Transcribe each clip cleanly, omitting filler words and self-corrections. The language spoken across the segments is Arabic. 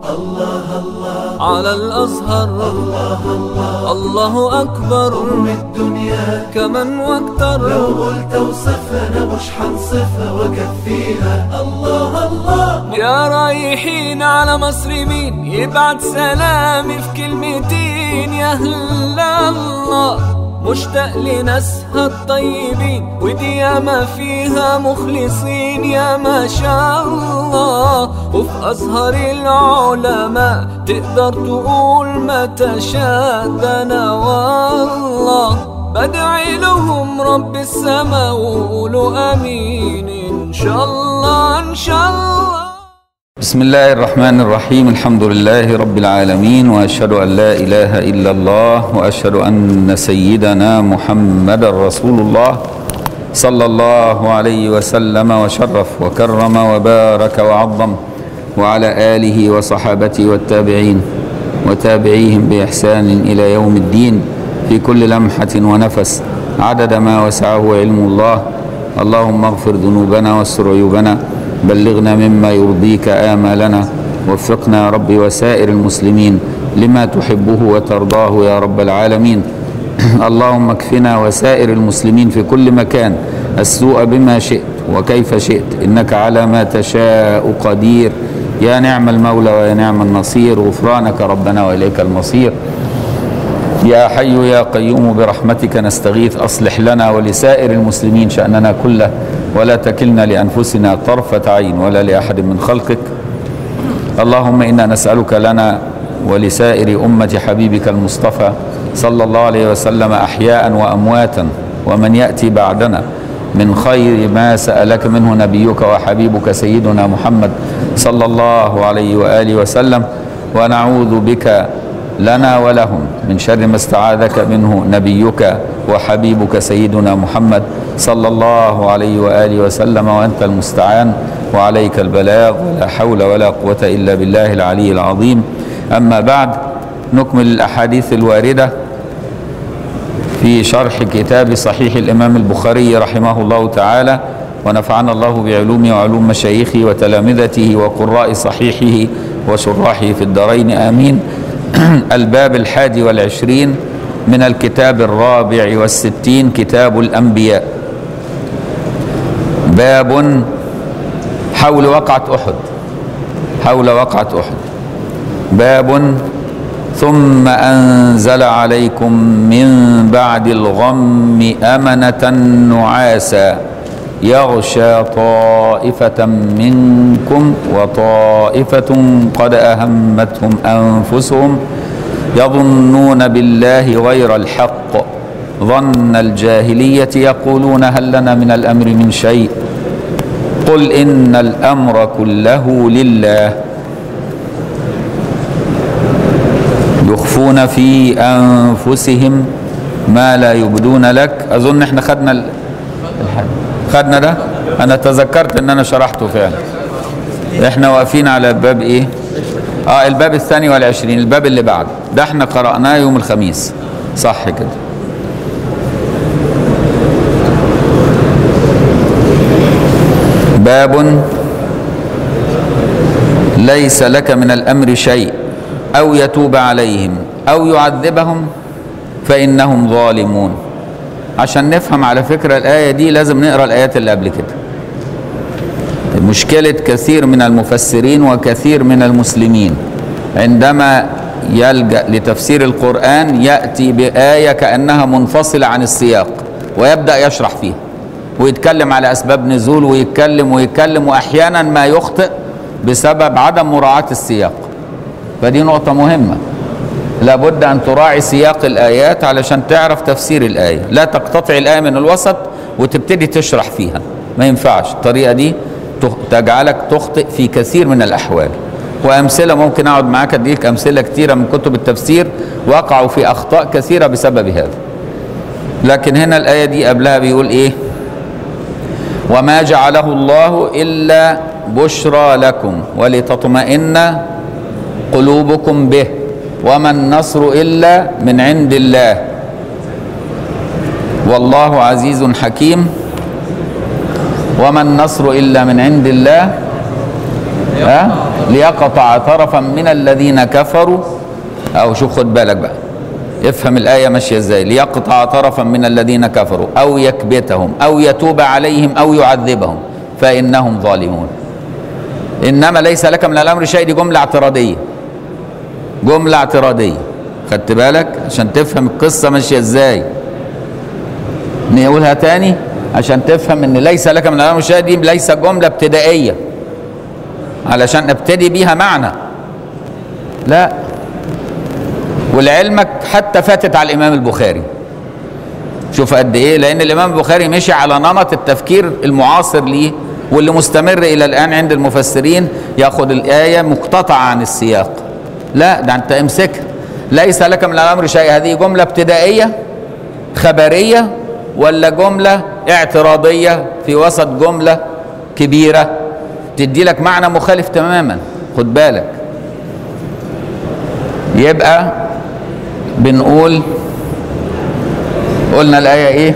على الأزهر الله أكبر. الدنيا كمن واكتر، لو قلت وصفها أنا مش حنصفها وكفيها. الله الله يا رايحين على مصر مين يبعت سلامي في كلمتين؟ يا هلا الله مشتاق لناسها الطيبين، ودي ياما فيها مخلصين يا ما شاء الله. وفي أزهر العلماء تقدر تقول ما تشاء. ده أنا والله بدعي لهم رب السماء وقولوا آمين إن شاء الله إن شاء الله. بسم الله الرحمن الرحيم. الحمد لله رب العالمين، وأشهد أن لا إله إلا الله، وأشهد أن سيدنا محمد رسول الله صلى الله عليه وسلم وشرف وكرم وبارك وعظم، وعلى آله وصحابته والتابعين وتابعيهم بإحسان إلى يوم الدين، في كل لمحة ونفس عدد ما وسعه علم الله. اللهم اغفر ذنوبنا واستر عيوبنا، بلغنا مما يرضيك آمالنا، وفقنا يا رب وسائر المسلمين لما تحبه وترضاه يا رب العالمين. اللهم اكفنا وسائر المسلمين في كل مكان السوء بما شئت وكيف شئت، إنك على ما تشاء قدير. يا نعم المولى ويا نعم النصير، غفرانك ربنا وإليك المصير. يا حي يا قيوم برحمتك نستغيث، أصلح لنا ولسائر المسلمين شأننا كله، ولا تكلنا لأنفسنا طرفة عين ولا لأحد من خلقك. اللهم إنا نسألك لنا ولسائر أمة حبيبك المصطفى صلى الله عليه وسلم أحياء وأمواتا ومن يأتي بعدنا من خير ما سألك منه نبيك وحبيبك سيدنا محمد صلى الله عليه وآله وسلم، ونعوذ بك لنا ولهم من شر ما استعاذك منه نبيك وحبيبك سيدنا محمد صلى الله عليه وآله وسلم، وأنت المستعان وعليك البلاغ، ولا حول ولا قوة إلا بالله العلي العظيم. أما بعد، نكمل الأحاديث الواردة في شرح كتاب صحيح الإمام البخاري رحمه الله تعالى، ونفعنا الله بعلومه وعلوم مشايخه وتلامذته وقراء صحيحه وشراحه في الدارين آمين. الباب 21 من الكتاب 64 كتاب الأنبياء. باب حول وقعة أحد. حول وقعة أحد. باب ثم أنزل عليكم من بعد الغم أمنة نعاسا يغشى طائفة منكم وطائفة قد أهمتهم أنفسهم يظنون بالله غير الحق ظن الجاهلية يقولون هل لنا من الأمر من شيء قل إن الأمر كله لله يخفون في أنفسهم ما لا يبدون لك. أظن احنا خدنا ده، أنا تذكرت أن أنا شرحته فعلا. احنا واقفين على الباب إيه؟ الباب 22، الباب اللي بعد ده احنا قرأناه يوم الخميس، صح كده؟ باب ليس لك من الأمر شيء أو يتوب عليهم أو يعذبهم فإنهم ظالمون. عشان نفهم على فكرة الآية دي لازم نقرأ الآيات اللي قبل كده. مشكلة كثير من المفسرين وكثير من المسلمين عندما يلجأ لتفسير القرآن يأتي بآية كأنها منفصلة عن السياق ويبدأ يشرح فيها ويتكلم على أسباب نزول ويتكلم وأحيانا ما يخطئ بسبب عدم مراعاة السياق. فدي نقطة مهمة، لابد أن تراعي سياق الآيات علشان تعرف تفسير الآية. لا تقتطع الآية من الوسط وتبتدي تشرح فيها، ما ينفعش. الطريقة دي تجعلك تخطئ في كثير من الأحوال. وأمثلة ممكن أقعد معاك أديك أمثلة كثيرة من كتب التفسير وقعوا في أخطاء كثيرة بسبب هذا. لكن هنا الآية دي قبلها بيقول إيه؟ وما جعله الله إلا بشرى لكم ولتطمئن قلوبكم به وما النصر إلا من عند الله والله عزيز حكيم. وما النصر إلا من عند الله ليقطع طرفا من الذين كفروا. أو شوف خد بالك بقى، افهم الآية ماشية ازاي. ليقطع طرفا من الذين كفروا أو يكبتهم أو يتوب عليهم أو يعذبهم فإنهم ظالمون. إنما ليس لك من الأمر شيء، دي جملة اعتراضية، جملة اعتراضية، خدت بالك عشان تفهم القصة ماشية ازاي. نقولها تاني عشان تفهم ان ليس لك من الأمر شيء دي ليس جملة ابتدائية علشان ابتدي بيها معنى، لا. ولعلمك حتى فاتت على الإمام البخاري، شوف قد ايه، لأن الإمام البخاري مشي على نمط التفكير المعاصر ليه واللي مستمر إلى الآن عند المفسرين، ياخد الآية مقتطعة عن السياق. لا، ده أنت امسكها. ليس لك من الأمر شيء، هذه جملة ابتدائية خبرية ولا جملة اعتراضية في وسط جملة كبيرة تدي لك معنى مخالف تماما؟ خد بالك. يبقى بنقول قلنا الآية ايه؟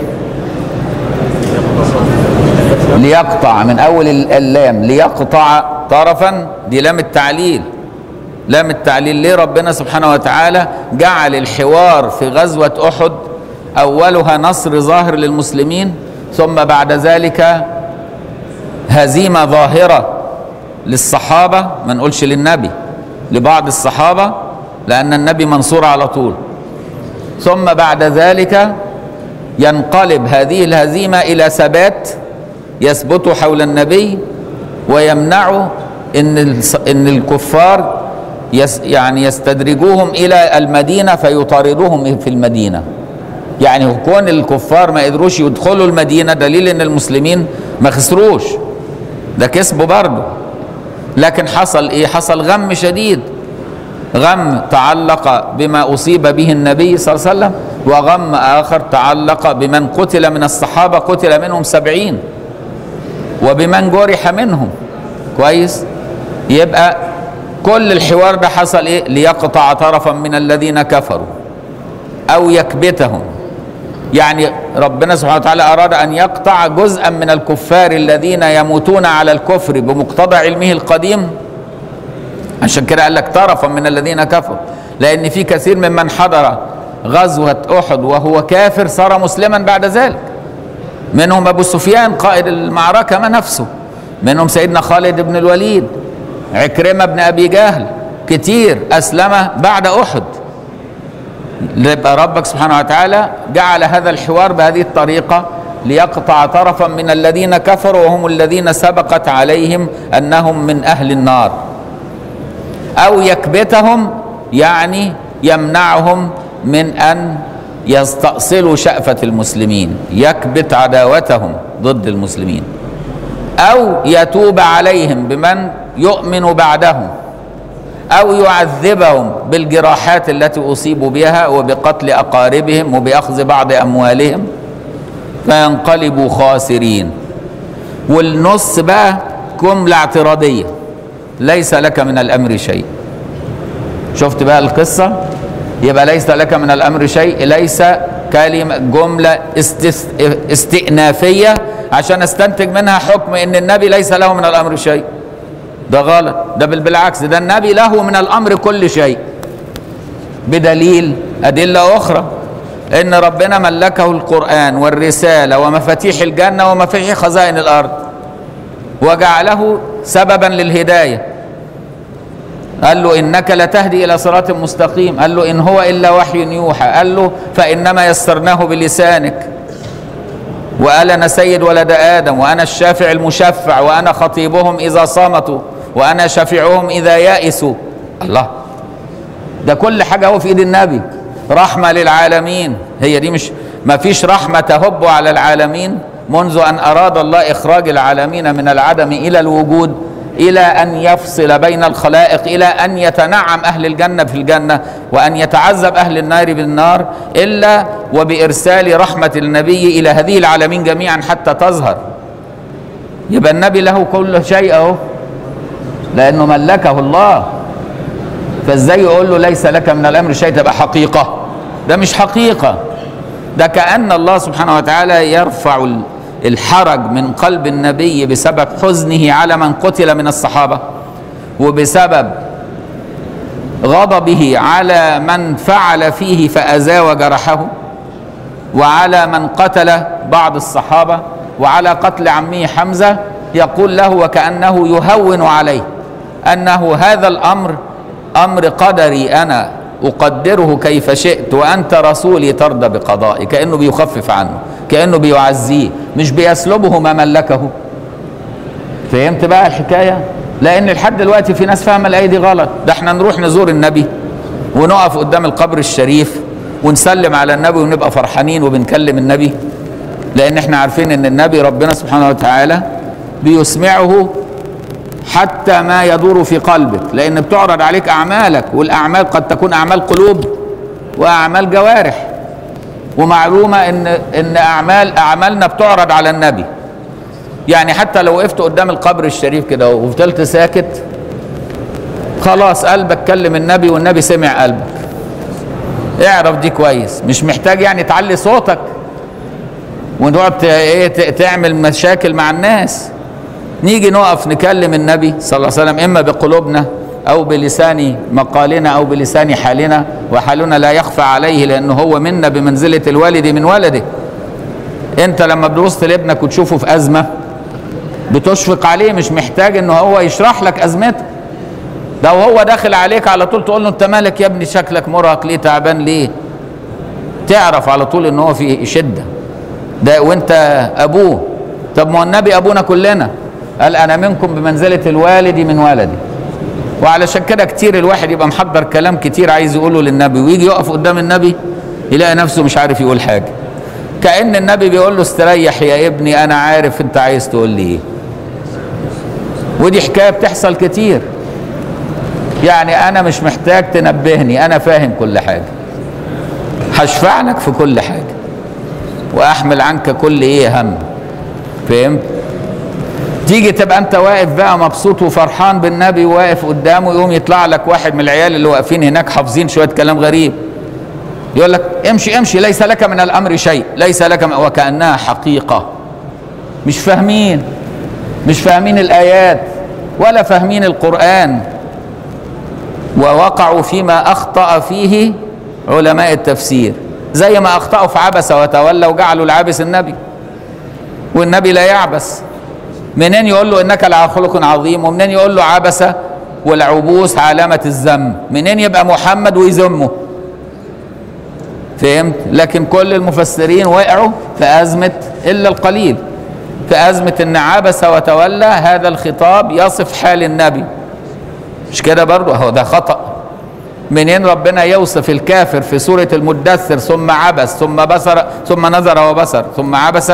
ليقطع، من أول اللام ليقطع طرفا، دي لام التعليل. لام التعليل ليه ربنا سبحانه وتعالى جعل الحوار في غزوة أحد أولها نصر ظاهر للمسلمين، ثم بعد ذلك هزيمة ظاهرة للصحابة، ما نقولش للنبي، لبعض الصحابة، لأن النبي منصور على طول. ثم بعد ذلك ينقلب هذه الهزيمة إلى ثبات، يثبتوا حول النبي ويمنعوا إن الكفار يعني يستدرجوهم إلى المدينة فيطاردوهم في المدينة. يعني كون الكفار ما قدروش يدخلوا المدينة دليل إن المسلمين ما خسروش، ده كسبوا برضه. لكن حصل إيه؟ حصل غم شديد، غم تعلق بما أصيب به النبي صلى الله عليه وسلم، وغم آخر تعلق بمن قتل من الصحابة، قتل منهم 70، وبمن جرح منهم. كويس؟ يبقى كل الحوار ده حصل إيه؟ ليقطع طرفا من الذين كفروا أو يكبتهم. يعني ربنا سبحانه وتعالى أراد أن يقطع جزءا من الكفار الذين يموتون على الكفر بمقتضى علمه القديم. عشان كده قال لك طرفا من الذين كفروا، لأن في كثير ممن حضر غزوة أحد وهو كافر صار مسلما بعد ذلك. منهم أبو سفيان قائد المعركة ما نفسه، منهم سيدنا خالد بن الوليد، عكرمة بن أبي جهل، كتير أسلم بعد أحد. يبقى ربك سبحانه وتعالى جعل هذا الحوار بهذه الطريقة ليقطع طرفا من الذين كفروا وهم الذين سبقت عليهم أنهم من أهل النار، أو يكبتهم يعني يمنعهم من أن يستأصلوا شأفة المسلمين، يكبت عداوتهم ضد المسلمين، أو يتوب عليهم بمن يؤمن بعدهم، أو يعذبهم بالجراحات التي أصيبوا بها وبقتل أقاربهم وبأخذ بعض أموالهم فينقلبوا خاسرين. والنص بقى جملة اعتراضية، ليس لك من الأمر شيء. شفت بقى القصة؟ يبقى ليس لك من الأمر شيء ليس كلمة جملة استئنافية عشان استنتج منها حكم ان النبي ليس له من الأمر شيء. ده غلط، ده بالعكس، ده النبي له من الأمر كل شيء، بدليل أدلة أخرى ان ربنا ملكه القرآن والرسالة ومفاتيح الجنة ومفاتيح خزائن الأرض، وجعله سببا للهداية. قال له إنك لتهدي إلى صراط مستقيم، قال له إن هو إلا وحي يوحى، قال له فإنما يسرناه بلسانك، وقال أنا سيد ولد آدم، وأنا الشافع المشفع، وأنا خطيبهم إذا صامتوا، وأنا شفيعهم إذا يائسوا. الله، ده كل حاجة هو في إيد النبي، رحمة للعالمين. هي دي مش ما فيش رحمة تهب على العالمين منذ أن أراد الله إخراج العالمين من العدم إلى الوجود، إلى أن يفصل بين الخلائق، إلى أن يتنعم أهل الجنة في الجنة وأن يتعذب أهل النار بالنار، إلا وبإرسال رحمة النبي إلى هذه العالمين جميعا حتى تظهر. يبقى النبي له كل شيء أهو، لأنه ملكه الله. فإزاي يقول له ليس لك من الأمر شيء تبقى حقيقة؟ ده مش حقيقة، ده كأن الله سبحانه وتعالى يرفع الحرج من قلب النبي بسبب حزنه على من قتل من الصحابة، وبسبب غضبه على من فعل فيه فأذاه وجرحه، وعلى من قتل بعض الصحابة، وعلى قتل عمه حمزة، يقول له وكأنه يهون عليه أنه هذا الأمر أمر قدري أنا أقدره كيف شئت وأنت رسولي ترضى بقضائي، كأنه بيخفف عنه، كأنه بيعزيه، مش بيسلبه ما ملكه. فهمت بقى الحكاية؟ لأن لحد دلوقتي في ناس فاهمة الآية دي غلط. ده احنا نروح نزور النبي ونقف قدام القبر الشريف ونسلم على النبي ونبقى فرحانين وبنكلم النبي، لأن احنا عارفين ان النبي ربنا سبحانه وتعالى بيسمعه حتى ما يدور في قلبك، لأن بتعرض عليك أعمالك، والأعمال قد تكون أعمال قلوب وأعمال جوارح، ومعلومة إن أعمالنا بتعرض على النبي. يعني حتى لو وقفت قدام القبر الشريف كده وفضلت ساكت، خلاص قلبك كلم النبي والنبي سمع قلبك. اعرف دي كويس، مش محتاج يعني تعلي صوتك وتقعد تعمل مشاكل مع الناس. نيجي نقف نكلم النبي صلى الله عليه وسلم إما بقلوبنا أو بلسان مقالنا أو بلسان حالنا، وحالنا لا يخفى عليه لأنه هو منا بمنزلة الوالد من ولده. أنت لما بتبص لابنك وتشوفه في أزمة بتشفق عليه، مش محتاج إنه هو يشرح لك أزمته. ده وهو داخل عليك على طول تقول له أنت مالك يا ابني، شكلك مرهق ليه، تعبان ليه، تعرف على طول إن هو في شدة. ده وأنت أبوه. طب ما النبي أبونا كلنا، قال أنا منكم بمنزلة الوالد من ولدي. وعلشان كده كتير الواحد يبقى محضر كلام كتير عايز يقوله للنبي، ويجي يقف قدام النبي يلاقي نفسه مش عارف يقول حاجة، كأن النبي بيقول له استريح يا ابني أنا عارف أنت عايز تقول لي إيه. ودي حكاية بتحصل كتير. يعني أنا مش محتاج تنبهني، أنا فاهم كل حاجة، هشفع لك في كل حاجة وأحمل عنك كل هم. فهمت؟ تيجي تبقى انت واقف بقى مبسوط وفرحان بالنبي وواقف قدامه، يقوم يطلع لك واحد من العيال اللي واقفين هناك حافظين شويه كلام غريب، يقول لك امشي امشي ليس لك من الامر شيء، ليس لك وكأنها حقيقه. مش فاهمين الايات ولا فاهمين القرآن، ووقعوا فيما اخطأ فيه علماء التفسير، زي ما اخطأوا في عبس وتولى وجعلوا العابس النبي، والنبي لا يعبس. منين يقول له انك لعلى خلق عظيم، ومنين يقول له عبس والعبوس علامة الذم، منين يبقى محمد ويذمه. فهمت؟ لكن كل المفسرين وقعوا في أزمة إلا القليل، في أزمة ان عبس وتولى هذا الخطاب يصف حال النبي، مش كده برضه؟ هو ده خطأ. منين ربنا يوصف الكافر في سورة المدثر ثم عبس ثم بصر ثم نظر وبصر ثم عبس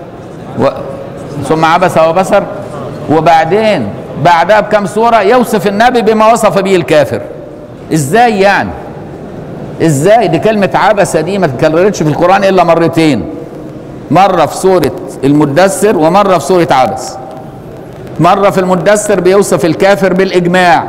ثم عبس وبصر، وبعدين بعدها بكم سورة يوصف النبي بما وصف به الكافر؟ ازاي يعني؟ ازاي؟ دي كلمة عبس دي ما تكررتش في القرآن الا مرتين، مرة في سورة المدثر ومرة في سورة عبس. مرة في المدثر بيوصف الكافر بالإجماع،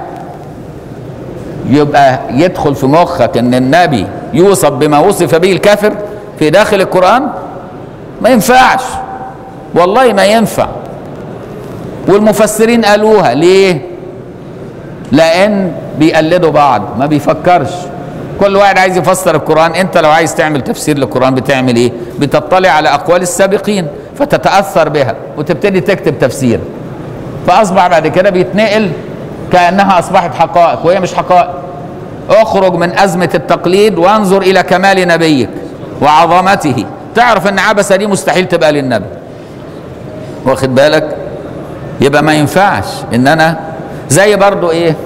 يبقى يدخل في مخك ان النبي يوصف بما وصف به الكافر في داخل القرآن؟ ما ينفعش، والله ما ينفع. والمفسرين قالوها ليه؟ لأن بيقلدوا بعض، ما بيفكرش. كل واحد عايز يفسر القرآن. انت لو عايز تعمل تفسير للقرآن بتعمل ايه؟ بتطلع على أقوال السابقين فتتأثر بها وتبتدي تكتب تفسير، فأصبح بعد كده بيتنقل كأنها أصبحت حقائق وهي مش حقائق. اخرج من أزمة التقليد وانظر إلى كمال نبيك وعظمته، تعرف ان عبسة دي مستحيل تبقى للنبي. واخد بالك؟ يبقى ما ينفعش ان انا زي برضو ايه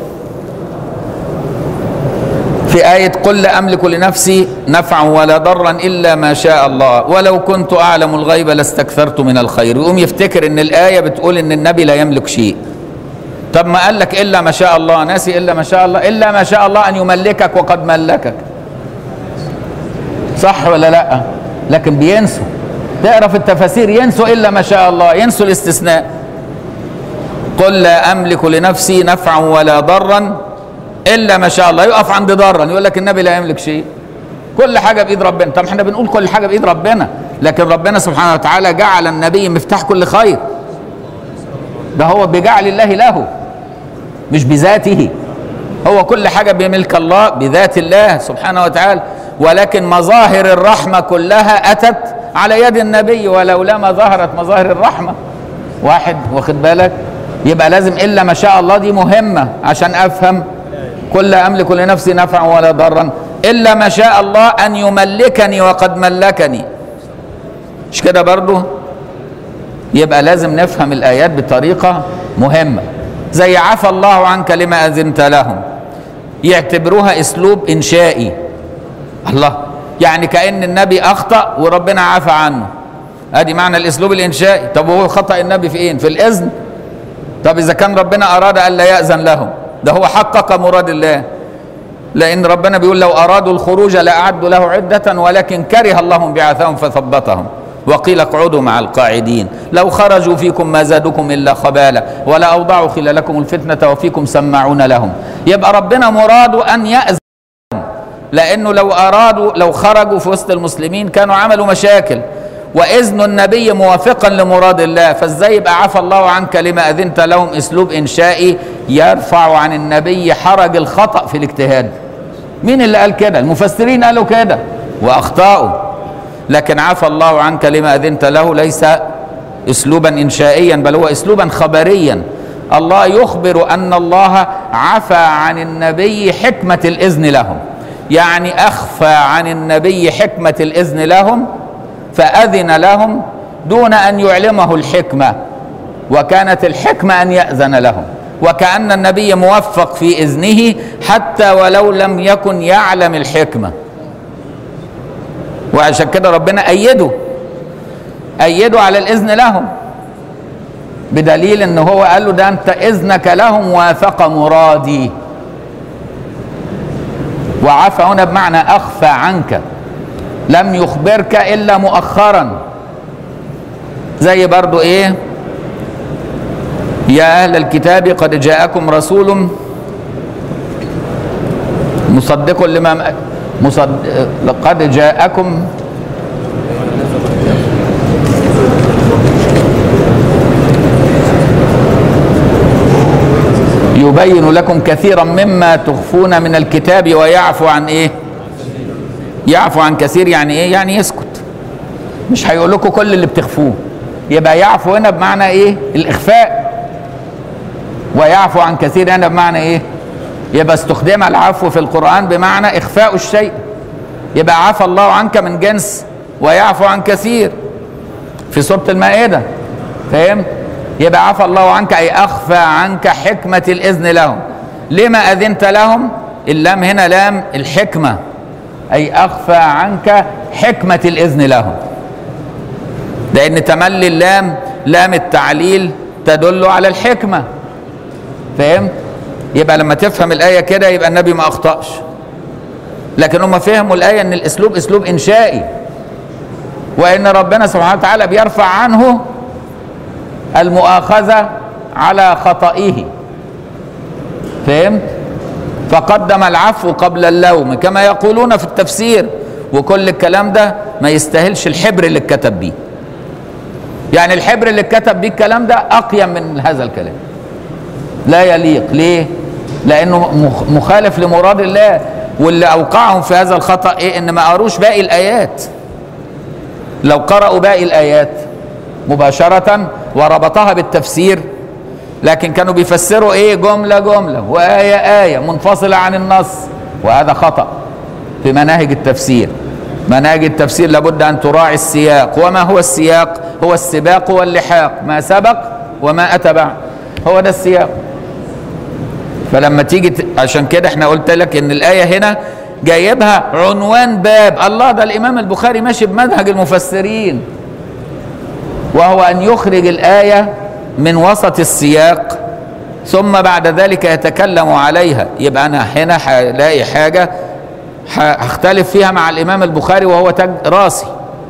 في آية قل لا أملك لنفسي نفعا ولا ضرا إلا ما شاء الله ولو كنت أعلم الغيب لاستكثرت من الخير. يقوم يفتكر ان الآية بتقول ان النبي لا يملك شيء. طب ما قال لك إلا ما شاء الله، ناسي إلا ما شاء الله؟ إلا ما شاء الله أن يملكك وقد ملكك، صح ولا لا؟ لكن بينسوا، تقرا في التفاسير ينسوا إلا ما شاء الله، ينسوا الاستثناء. قل لا أملك لنفسي نفعا ولا ضرا إلا ما شاء الله، يقف عند ضرا، يقول لك النبي لا يملك شيء، كل حاجة بإيد ربنا. طب احنا بنقول كل حاجة بإيد ربنا، لكن ربنا سبحانه وتعالى جعل النبي مفتاح كل خير، ده هو بجعل الله له. مش بذاته. هو كل حاجة بملك الله بذات الله سبحانه وتعالى، ولكن مظاهر الرحمة كلها أتت على يد النبي، ولولا ما ظهرت مظاهر الرحمة. واحد واخد بالك؟ يبقى لازم إلا ما شاء الله دي مهمة عشان أفهم. كل أملك لنفسي نفعا ولا ضرا إلا ما شاء الله أن يملكني وقد ملكني، مش كده برضو؟ يبقى لازم نفهم الآيات بطريقة مهمة. زي عفى الله عنك لما أذنت لهم، يعتبروها أسلوب إنشائي. الله، يعني كأن النبي أخطأ وربنا عفى عنه، ادي معنى الأسلوب الإنشائي. طب وهو خطأ النبي في إيه؟ في الإذن. طب إذا كان ربنا أراد أن لا يأذن لهم، ده هو حقق مراد الله، لأن ربنا بيقول لو أرادوا الخروج لأعدوا له عدة ولكن كره الله بعثهم فثبتهم وقيل اقعدوا مع القاعدين لو خرجوا فيكم ما زادوكم إلا خبالا ولا أوضعوا خلالكم الفتنة وفيكم سماعون لهم. يبقى ربنا مراده أن يأذن، لأنه لو خرجوا في وسط المسلمين كانوا عملوا مشاكل، وإذن النبي موافقا لمراد الله. فازاي يبقى عفى الله عنك لما أذنت لهم أسلوب إنشائي يرفع عن النبي حرج الخطأ في الاجتهاد؟ مين اللي قال كده؟ المفسرين قالوا كده وأخطأوا. لكن عفى الله عنك لما أذنت له ليس أسلوبا إنشائيا، بل هو أسلوبا خبريا. الله يخبر أن الله عفى عن النبي حكمة الإذن لهم، يعني أخفى عن النبي حكمة الإذن لهم فأذن لهم دون أن يعلمه الحكمة، وكانت الحكمة أن يأذن لهم، وكأن النبي موفق في إذنه حتى ولو لم يكن يعلم الحكمة. وعشان كده ربنا أيده على الإذن لهم، بدليل أنه هو قال له ده أنت إذنك لهم وافق مرادي. وعفى هنا بمعنى أخفى عنك، لم يخبرك إلا مؤخرا. زي برضو إيه؟ يا أهل الكتاب قد جاءكم رسول مصدق لما قد جاءكم يبين لكم كثيرا مما تخفون من الكتاب ويعفو عن ايه؟ يعفو عن كثير. يعني ايه؟ يعني يسكت، مش هيقول لكم كل اللي بتخفوه. يبقى يعفو هنا بمعنى ايه؟ الاخفاء. ويعفو عن كثير هنا بمعنى ايه؟ يبقى استخدم العفو في القرآن بمعنى اخفاء الشيء. يبقى عفى الله عنك من جنس ويعفو عن كثير في سورة المائدة، فهمت؟ يبقى عفى الله عنك أي أخفى عنك حكمة الإذن لهم. لما أذنت لهم؟ اللام هنا لام الحكمة، أي أخفى عنك حكمة الإذن لهم، لأن تملي اللام لام التعليل تدل على الحكمة، فهمت؟ يبقى لما تفهم الآية كده يبقى النبي ما أخطأش، لكن هم فهموا الآية أن الأسلوب أسلوب إنشائي، وأن ربنا سبحانه وتعالى بيرفع عنه المؤاخذة على خطئه، فهمت؟ فقدم العفو قبل اللوم كما يقولون في التفسير. وكل الكلام ده ما يستاهلش الحبر اللي اتكتب بيه، يعني الحبر اللي اتكتب بيه الكلام ده أقيم من هذا الكلام، لا يليق. ليه؟ لأنه مخالف لمراد الله. واللي أوقعهم في هذا الخطأ إيه؟ إن ما قروش باقي الآيات. لو قرأوا باقي الآيات مباشرة وربطها بالتفسير، لكن كانوا بيفسروا إيه؟ جملة جملة وآية آية منفصلة عن النص، وهذا خطأ في مناهج التفسير. مناهج التفسير لابد أن تراعي السياق. وما هو السياق؟ هو السباق واللحاق، ما سبق وما أتبع، هو ده السياق. فلما تيجي عشان كده احنا قلت لك ان الآية هنا جايبها عنوان باب. الله، ده الإمام البخاري ماشي بمنهج المفسرين، وهو أن يخرج الآية من وسط السياق ثم بعد ذلك يتكلم عليها. يبقى أنا هنا هلاقي حاجة هختلف فيها مع الإمام البخاري، وهو تاج راسي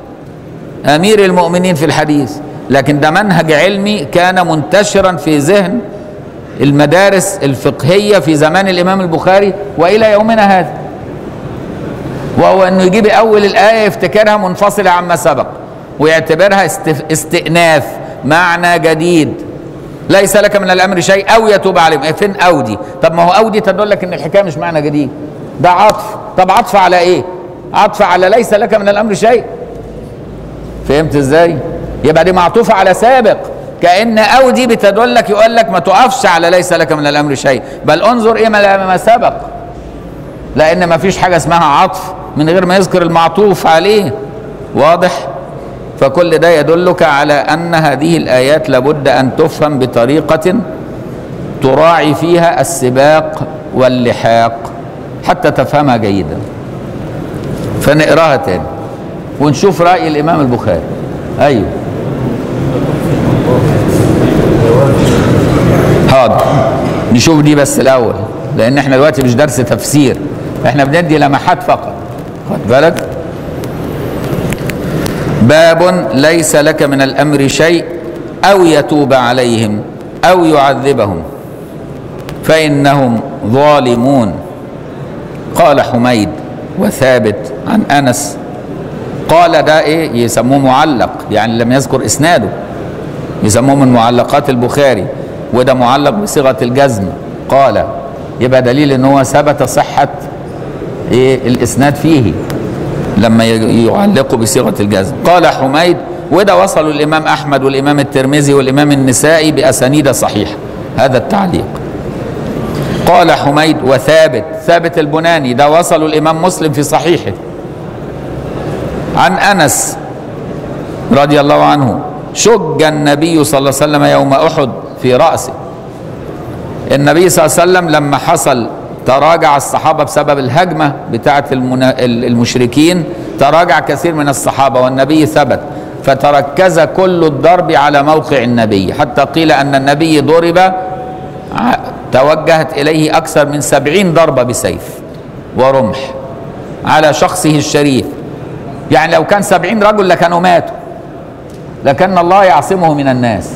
أمير المؤمنين في الحديث، لكن ده منهج علمي كان منتشرا في ذهن المدارس الفقهية في زمان الإمام البخاري وإلى يومنا هذا، وهو أنه يجيب أول الآية يفتكرها منفصلة عما سبق ويعتبرها استئناف، معنى جديد ليس لك من الامر شيء او يتوب عليهم. فين او دي؟ طب ما هو او دي تدل لك ان الحكايه مش معنى جديد، ده عطف. طب عطف على ايه؟ عطف على ليس لك من الامر شيء. فهمت ازاي؟ يبقى دي معطوفه على سابق، كأن او دي بتدل لك، يقول لك ما تقفش على ليس لك من الامر شيء، بل انظر ايه ما سبق، لان ما فيش حاجه اسمها عطف من غير ما يذكر المعطوف عليه. واضح؟ فكل ده يدلك على ان هذه الايات لابد ان تفهم بطريقه تراعي فيها السباق واللحاق حتى تفهمها جيدا. فنقراها تاني ونشوف رأي الامام البخاري. ايوه حاضر، نشوف دي بس الاول، لان احنا دلوقتي مش درس تفسير، احنا بندي لمحات فقط. خد بالك. باب ليس لك من الامر شيء او يتوب عليهم او يعذبهم فانهم ظالمون. قال حميد وثابت عن انس. قال ده ايه؟ يسموه معلق، يعني لم يذكر اسناده، يسموه من معلقات البخاري، وده معلق بصيغه الجزم. قال يبقى دليل ان هو ثبت صحه ايه الاسناد فيه لما يعلقوا بصيغه الجزم. قال حميد، وده وصلوا الامام احمد والامام الترمذي والامام النسائي باسانيد صحيحه هذا التعليق. قال حميد وثابت، ثابت البناني، ده وصلوا الامام مسلم في صحيحه. عن انس رضي الله عنه: شج النبي صلى الله عليه وسلم يوم احد في راسه. النبي صلى الله عليه وسلم لما حصل تراجع الصحابه بسبب الهجمه بتاعه المشركين، تراجع كثير من الصحابه والنبي ثبت، فتركز كل الضرب على موقع النبي، حتى قيل ان النبي ضرب توجهت اليه اكثر من 70 ضربه بسيف ورمح على شخصه الشريف. يعني لو كان 70 رجل لكانوا ماتوا، لكن الله يعصمه من الناس.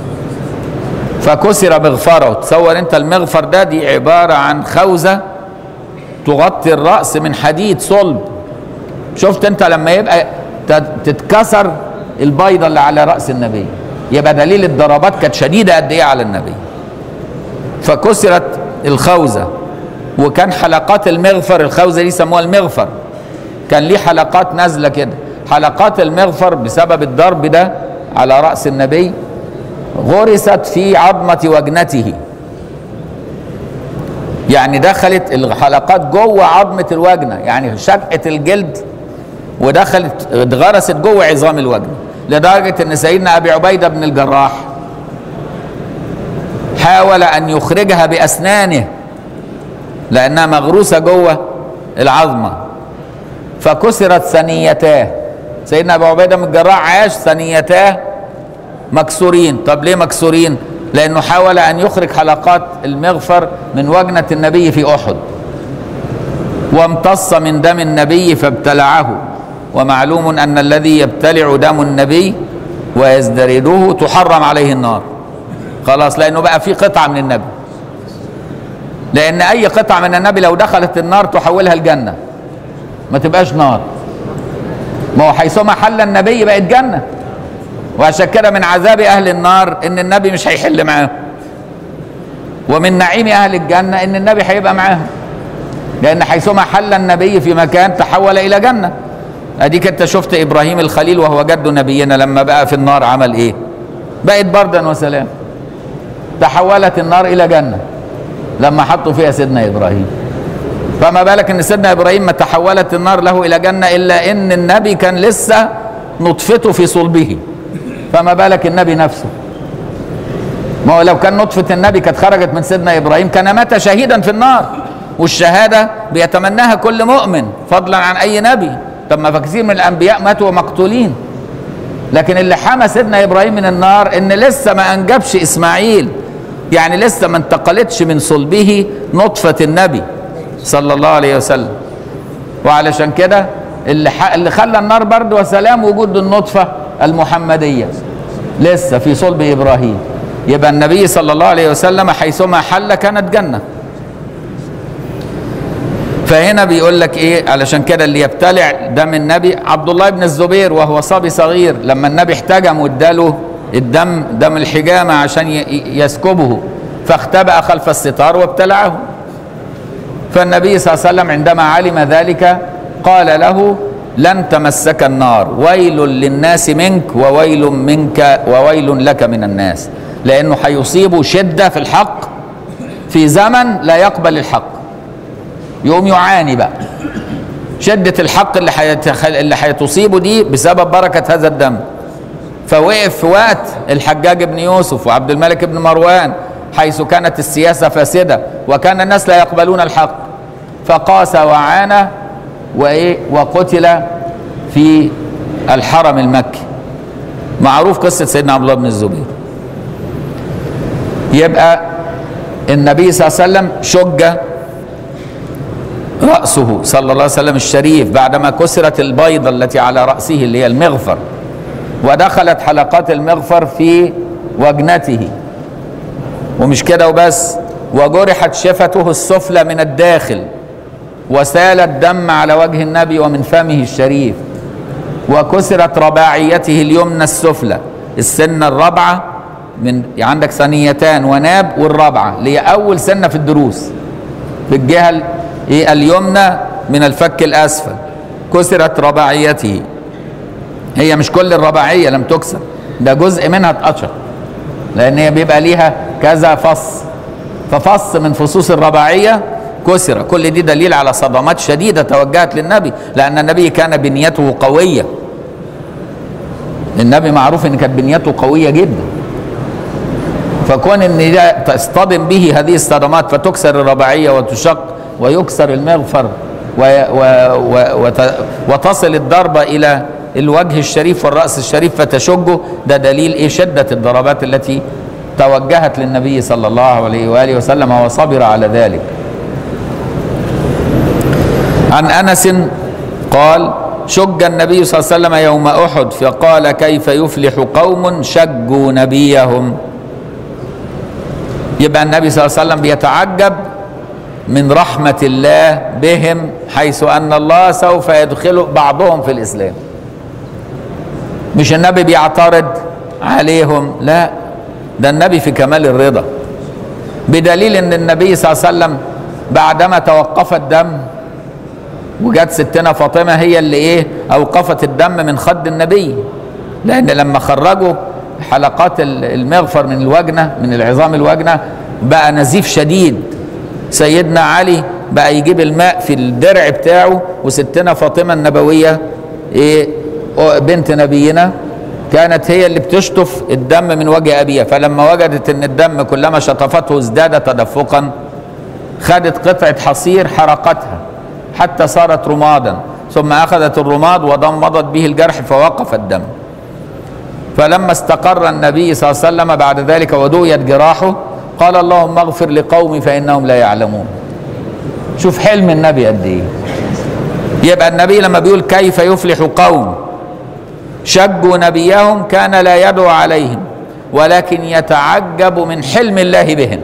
فكسر مغفره. تصور انت المغفر ده، دي عباره عن خوذه تغطي الراس من حديد صلب. شفت انت لما يبقى تتكسر البيضه اللي على راس النبي، يبقى دليل الضربات كانت شديده قد ايه على النبي. فكسرت الخوذه، وكان حلقات المغفر، الخوذه دي سموها المغفر، كان ليه حلقات نازله كده. حلقات المغفر بسبب الضرب ده على راس النبي غرست في عظمه وجنته، يعني دخلت الحلقات جوه عظمه الوجنه، يعني شقت الجلد ودخلت اتغرست جوه عظام الوجنه، لدرجه ان سيدنا ابي عبيده بن الجراح حاول ان يخرجها باسنانه لانها مغروسه جوه العظمه، فكسرت ثنيتاه. سيدنا ابو عبيده بن الجراح عاش ثنيتاه مكسورين. طب ليه مكسورين؟ لانه حاول ان يخرج حلقات المغفر من وجنه النبي في احد، وامتص من دم النبي فابتلعه. ومعلوم ان الذي يبتلع دم النبي ويزدرده تحرم عليه النار، خلاص، لانه بقى في قطعه من النبي. لان اي قطعه من النبي لو دخلت النار تحولها الجنه، ما تبقاش نار. ما هو حيثما حل النبي بقت جنه. وعشان كده من عذاب اهل النار ان النبي مش هيحل معاهم، ومن نعيم اهل الجنه ان النبي هيبقى معاهم، لان حيثما حل النبي في مكان تحول الى جنه. اديك انت شفت ابراهيم الخليل وهو جد نبينا لما بقى في النار عمل ايه؟ بقت بردا وسلام، تحولت النار الى جنه لما حطوا فيها سيدنا ابراهيم. فما بالك ان سيدنا ابراهيم ما تحولت النار له الى جنه، الا ان النبي كان لسه نطفته في صلبه، فما بالك النبي نفسه. ما هو لو كان نطفه النبي كانت خرجت من سيدنا ابراهيم كان مات شهيدا في النار، والشهاده بيتمناها كل مؤمن فضلا عن اي نبي. طب ما فكثير من الانبياء ماتوا مقتولين، لكن اللي حمى سيدنا ابراهيم من النار ان لسه ما انجبش اسماعيل، يعني لسه ما انتقلتش من صلبه نطفه النبي صلى الله عليه وسلم. وعلشان كده اللي خلى النار برد وسلام وجود النطفه المحمديه لسه في صلب ابراهيم. يبقى النبي صلى الله عليه وسلم حيثما حل كانت جنه. فهنا بيقول لك ايه؟ علشان كده اللي يبتلع دم النبي عبد الله بن الزبير وهو صبي صغير، لما النبي احتجم واداله الدم دم الحجامة عشان يسكبه، فاختبأ خلف الستار وابتلعه. فالنبي صلى الله عليه وسلم عندما علم ذلك قال له: لن تمسك النار، ويل للناس منك وويل لك من الناس، لأنه هيصيبه شدة في الحق في زمن لا يقبل الحق، يقوم يعاني بقى شدة الحق اللي هتصيبه دي بسبب بركة هذا الدم. فوقف في وقت الحجاج بن يوسف وعبد الملك بن مروان، حيث كانت السياسة فاسدة وكان الناس لا يقبلون الحق، فقاس وعانى وقتل في الحرم المكي. معروف قصة سيدنا عبد الله بن الزبير. يبقى النبي صلى الله عليه وسلم شج رأسه صلى الله عليه وسلم الشريف بعدما كسرت البيضة التي على رأسه اللي هي المغفر، ودخلت حلقات المغفر في وجنته، ومش كده وبس، وجرحت شفته السفلى من الداخل، وسال الدم على وجه النبي ومن فمه الشريف، وكسرت رباعيته اليمنى السفلى، السنة الرابعة، من عندك ثنيتان وناب، والرابعة اللي هي أول سنة في الدروس في الجهة اليمنى من الفك الأسفل، كسرت رباعيته. هي مش كل الرباعية لم تكسر، ده جزء منها اتقشر، لأن هي بيبقى ليها كذا فص، ففص من فصوص الرباعية كسر. كل دي دليل على صدمات شديدة توجهت للنبي، لأن النبي كان بنيته قوية. النبي معروف إن كانت بنيته قوية جدا، فكون إن تصطدم به هذه الصدمات فتكسر الرباعية وتشق ويكسر المغفر وتصل الضربة إلى الوجه الشريف والرأس الشريف فتشجه، ده دليل شدة الضربات التي توجهت للنبي صلى الله عليه وآله وسلم، وصبر على ذلك. عن أنس قال: شج النبي صلى الله عليه وسلم يوم أحد فقال: كيف يفلح قوم شجوا نبيهم. يبقى النبي صلى الله عليه وسلم بيتعجب من رحمة الله بهم، حيث أن الله سوف يدخل بعضهم في الإسلام. مش النبي بيعترض عليهم، لا، ده النبي في كمال الرضا، بدليل ان النبي صلى الله عليه وسلم بعدما توقف الدم، وجت ستنا فاطمة هي اللي اوقفت الدم من خد النبي، لان لما خرجوا حلقات المغفر من الوجنة، من العظام الوجنة، بقى نزيف شديد. سيدنا علي بقى يجيب الماء في الدرع بتاعه، وستنا فاطمة النبوية بنت نبينا كانت هي اللي بتشطف الدم من وجه أبيها، فلما وجدت ان الدم كلما شطفته ازداد تدفقا، خدت قطعة حصير حرقتها حتى صارت رمادا، ثم أخذت الرماد وضمضت به الجرح فوقف الدم. فلما استقر النبي صلى الله عليه وسلم بعد ذلك ودويت جراحه، قال: اللهم اغفر لقومي فإنهم لا يعلمون. شوف حلم النبي قد ايه. يبقى النبي لما بيقول كيف يفلح قوم شجوا نبيهم، كان لا يدعو عليهم، ولكن يتعجب من حلم الله بهم،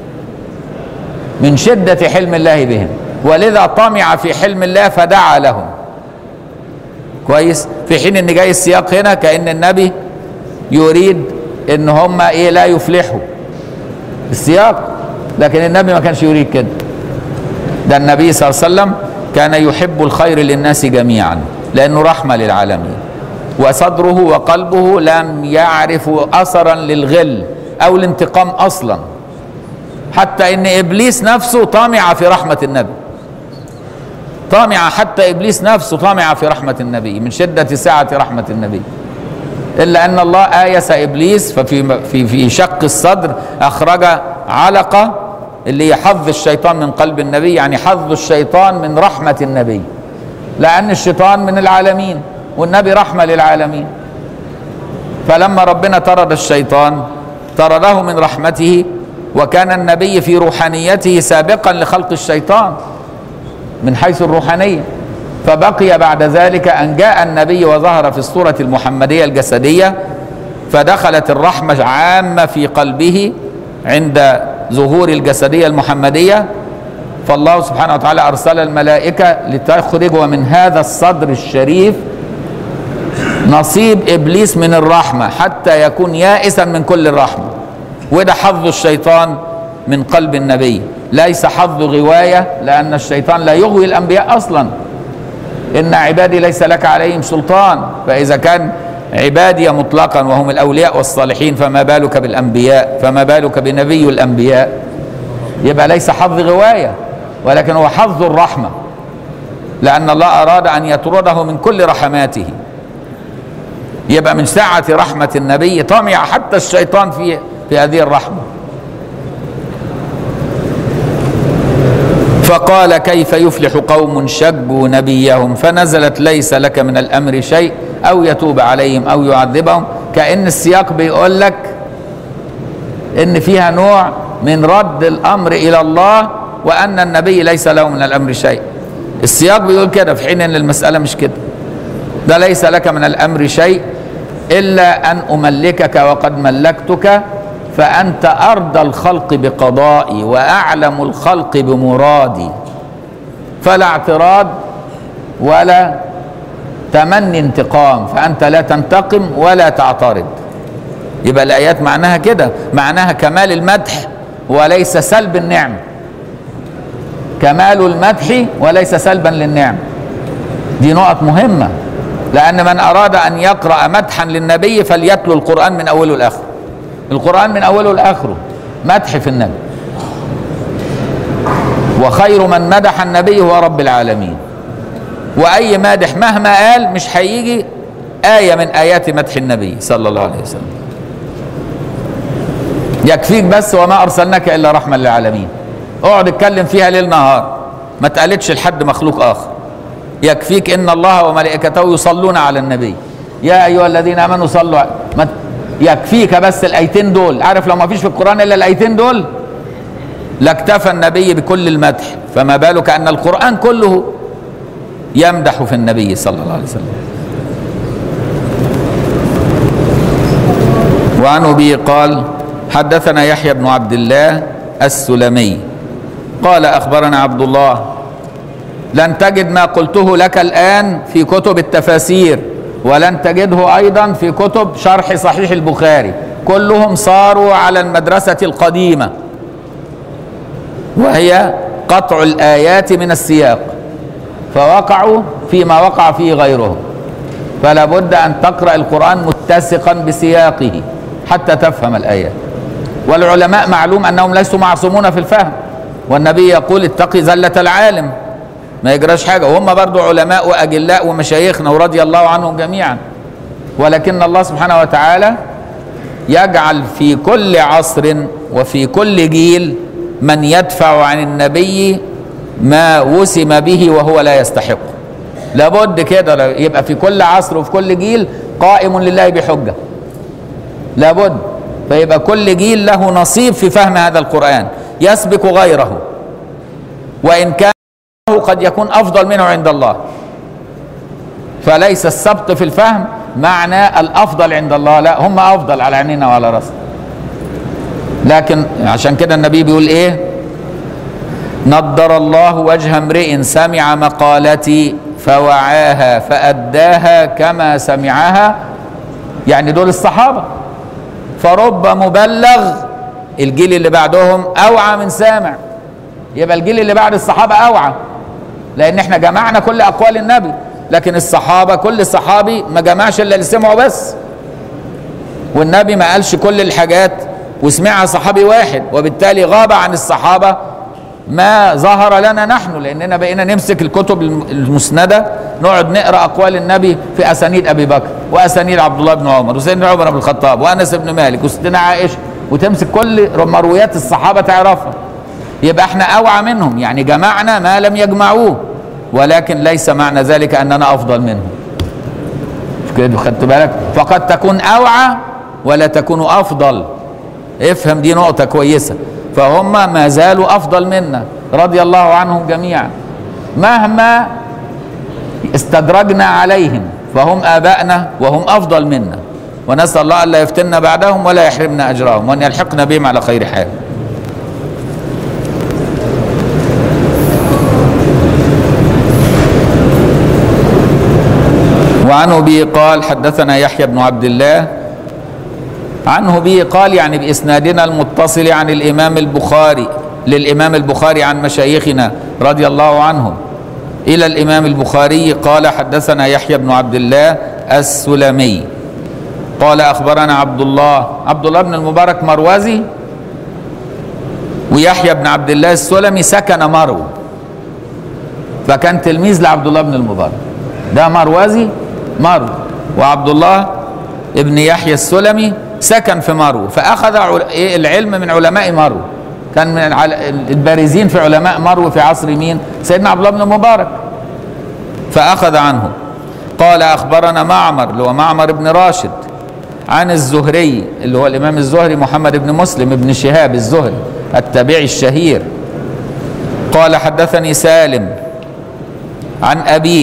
من شدة حلم الله بهم، ولذا طمع في حلم الله فدعا لهم. كويس؟ في حين ان جاي السياق هنا كأن النبي يريد ان هم لا يفلحوا السياق، لكن النبي ما كانش يريد كده. ده النبي صلى الله عليه وسلم كان يحب الخير للناس جميعا، لأنه رحمة للعالمين، وصدره وقلبه لم يعرف أثرا للغل أو الانتقام أصلا، حتى إن إبليس نفسه طامع في رحمة النبي، حتى إبليس نفسه طامع في رحمة النبي من شدة سعة رحمة النبي، إلا أن الله آيس إبليس، ففي شق الصدر أخرج علقة اللي هي حظ الشيطان من قلب النبي، يعني حظ الشيطان من رحمة النبي، لأن الشيطان من العالمين والنبي رحمة للعالمين. فلما ربنا طرد الشيطان طرده من رحمته، وكان النبي في روحانيته سابقا لخلق الشيطان من حيث الروحانية، فبقي بعد ذلك أن جاء النبي وظهر في الصورة المحمدية الجسدية، فدخلت الرحمة عامة في قلبه عند ظهور الجسدية المحمدية، فالله سبحانه وتعالى أرسل الملائكة لتخرج من هذا الصدر الشريف نصيب إبليس من الرحمة حتى يكون يائسا من كل الرحمة، وده حظ الشيطان من قلب النبي، ليس حظ غواية، لأن الشيطان لا يغوي الأنبياء أصلا. إن عبادي ليس لك عليهم سلطان، فإذا كان عبادي مطلقا وهم الأولياء والصالحين فما بالك بالأنبياء، فما بالك بنبي الأنبياء، يبقى ليس حظ غواية ولكن هو حظ الرحمة، لأن الله أراد أن يطرده من كل رحماته. يبقى من سعة رحمة النبي طمع حتى الشيطان في هذه الرحمة. فقال كيف يفلح قوم شجوا نبيهم، فنزلت ليس لك من الأمر شيء أو يتوب عليهم أو يعذبهم. كأن السياق بيقول لك إن فيها نوع من رد الأمر إلى الله، وأن النبي ليس له من الأمر شيء. السياق بيقول كده، في حين أن المسألة مش كده. ده ليس لك من الأمر شيء إلا أن أملكك وقد ملكتك، فأنت أرضى الخلق بقضائي وأعلم الخلق بمرادي، فلا اعتراض ولا تمني انتقام، فأنت لا تنتقم ولا تعترض. يبقى الآيات معناها كده، معناها كمال المدح وليس سلب النعم، كمال المدح وليس سلبا للنعم. دي نقط مهمة، لأن من أراد أن يقرأ مدحا للنبي فليتلو القرآن من أوله لآخره. القرآن من أوله لآخره مدح في النبي، وخير من مدح النبي هو رب العالمين. وأي مادح مهما قال مش هيجي آية من آيات مدح النبي صلى الله عليه وسلم. يكفيك بس وما أرسلناك إلا رحمة للعالمين، اقعد اتكلم فيها ليل نهار، ما تقالتش لحد مخلوق آخر. يكفيك إن الله وملائكته يصلون على النبي يا أيها الذين آمنوا صلوا يكفيك بس الآيتين دول. عارف لو ما فيش في القرآن إلا الآيتين دول لاكتفى النبي بكل المدح، فما بالك أن القرآن كله يمدح في النبي صلى الله عليه وسلم. وعن أبي قال حدثنا يحيى بن عبد الله السلمي قال أخبرنا عبد الله لن تجد ما قلته لك الآن في كتب التفاسير، ولن تجده أيضا في كتب شرح صحيح البخاري، كلهم صاروا على المدرسة القديمة، وهي قطع الآيات من السياق، فوقعوا فيما وقع فيه غيرهم. فلا بد أن تقرأ القرآن متسقا بسياقه حتى تفهم الآيات. والعلماء معلوم أنهم ليسوا معصومون في الفهم، والنبي يقول اتقي زلة العالم، ما يجراش حاجة، وهم برضو علماء وأجلاء ومشايخنا ورضي الله عنهم جميعا. ولكن الله سبحانه وتعالى يجعل في كل عصر وفي كل جيل من يدفع عن النبي ما وسم به وهو لا يستحق. لابد كده يبقى في كل عصر وفي كل جيل قائم لله بحجة، لابد. فيبقى كل جيل له نصيب في فهم هذا القرآن يسبق غيره، وإن كان قد يكون أفضل منه عند الله. فليس السبق في الفهم معنى الأفضل عند الله، لا، هم أفضل على عيننا وعلى رأسنا. لكن عشان كده النبي بيقول إيه؟ نضر الله وجه امرئ سمع مقالتي فوعاها فأداها كما سمعها، يعني دول الصحابة. فرب مبلغ، الجيل اللي بعدهم أوعى من سامع، يبقى الجيل اللي بعد الصحابة أوعى، لأن احنا جمعنا كل أقوال النبي، لكن الصحابة كل صحابي ما جمعش إلا اللي سمعه بس، والنبي ما قالش كل الحاجات وسمعها صحابي واحد، وبالتالي غاب عن الصحابة ما ظهر لنا نحن، لأننا بقينا نمسك الكتب المسندة نقعد نقرأ أقوال النبي في أسانيد أبي بكر وأسانيد عبد الله بن عمر وسيدنا عمر بن الخطاب وأنس بن مالك وستنا عائشة، وتمسك كل مرويات الصحابة تعرفها. يبقى احنا أوعى منهم، يعني جمعنا ما لم يجمعوه، ولكن ليس معنى ذلك أننا أفضل منهم. مش كده؟ خدت بالك؟ فقد تكون أوعى ولا تكون أفضل. افهم دي نقطة كويسة. فهم ما زالوا أفضل منا رضي الله عنهم جميعا، مهما استدرجنا عليهم فهم آبائنا وهم أفضل منا، ونسأل الله ألا يفتنا بعدهم ولا يحرمنا أجرهم وأن يلحقنا بهم على خير حال. وعنه به قال حدثنا يحيى بن عبد الله. عنه به قال يعني بإسنادنا المتصل عن الإمام البخاري للإمام البخاري عن مشايخنا رضي الله عنهم إلى الإمام البخاري قال حدثنا يحيى بن عبد الله السلمي قال أخبرنا عبد الله بن المبارك مروزي، ويحيى بن عبد الله السلمي سكن مرو، فكان تلميذ لعبد الله بن المبارك. ده مروزي مرو، وعبد الله ابن يحيى السلمي سكن في مرو، فأخذ العلم من علماء مرو، كان من البارزين في علماء مرو في عصر مين؟ سيدنا عبد الله بن المبارك، فأخذ عنه. قال أخبرنا معمر اللي هو معمر بن راشد عن الزهري اللي هو الإمام الزهري محمد بن مسلم بن شهاب الزهري التابعي الشهير قال حدثني سالم عن أبيه،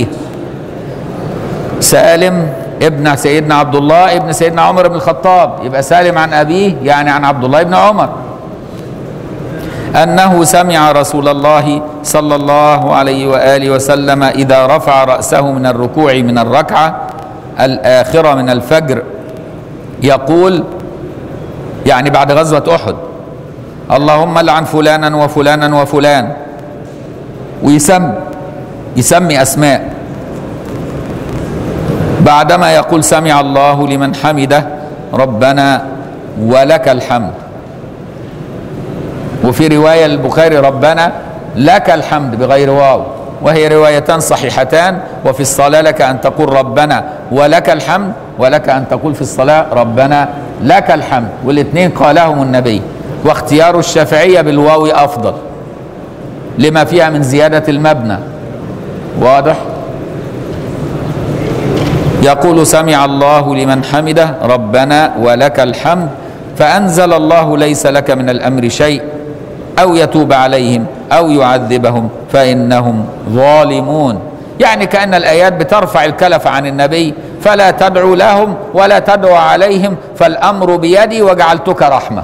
سالم ابن سيدنا عبد الله ابن سيدنا عمر بن الخطاب، يبقى سالم عن أبيه يعني عن عبد الله بن عمر، أنه سمع رسول الله صلى الله عليه وآله وسلم إذا رفع رأسه من الركوع من الركعة الآخرة من الفجر يقول، يعني بعد غزوة أحد، اللهم لعن فلانا وفلانا وفلان، ويسمي أسماء، بعدما يقول سمع الله لمن حمده ربنا ولك الحمد. وفي رواية البخاري ربنا لك الحمد بغير واو، وهي روايتان صحيحتان. وفي الصلاة لك أن تقول ربنا ولك الحمد، ولك أن تقول في الصلاة ربنا لك الحمد، والاثنين قالهم النبي، واختيار الشافعية بالواو أفضل لما فيها من زيادة المبنى. واضح؟ يقول سمع الله لمن حمده ربنا ولك الحمد، فأنزل الله ليس لك من الأمر شيء أو يتوب عليهم أو يعذبهم فإنهم ظالمون. يعني كأن الآيات بترفع الكلف عن النبي، فلا تدعو لهم ولا تدعو عليهم فالأمر بيدي وجعلتك رحمة.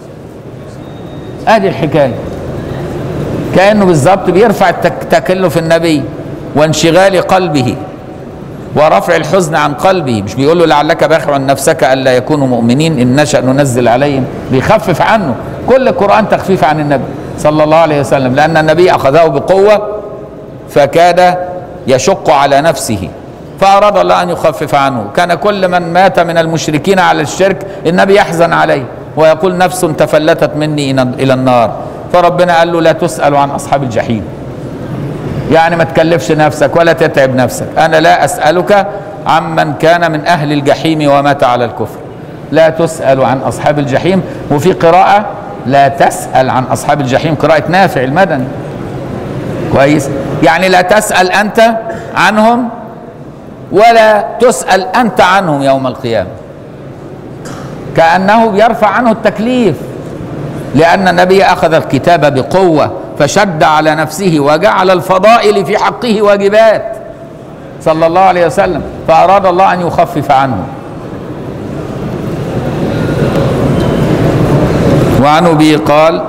هذه الحكاية، كأنه بالضبط بيرفع تكلف النبي وانشغال قلبه ورفع الحزن عن قلبه، مش بيقول له لعلك باخع نفسك ألا يكونوا مؤمنين إن نشأ ننزل عليهم، بيخفف عنه. كل القرآن تخفيف عن النبي صلى الله عليه وسلم، لأن النبي أخذه بقوة فكاد يشق على نفسه، فأراد الله أن يخفف عنه. كان كل من مات من المشركين على الشرك النبي يحزن عليه ويقول نفس تفلتت مني إلى النار، فربنا قال له لا تسأل عن أصحاب الجحيم، يعني ما تكلفش نفسك ولا تتعب نفسك، أنا لا أسألك عمن كان من أهل الجحيم ومات على الكفر، لا تسأل عن أصحاب الجحيم. وفي قراءة لا تسأل عن أصحاب الجحيم، قراءة نافع المدني، كويس؟ يعني لا تسأل أنت عنهم ولا تسأل أنت عنهم يوم القيامة، كأنه بيرفع عنه التكليف، لأن النبي أخذ الكتاب بقوة فشد على نفسه وجعل الفضائل في حقه واجبات صلى الله عليه وسلم، فأراد الله أن يخفف عنه. وعن أبي قال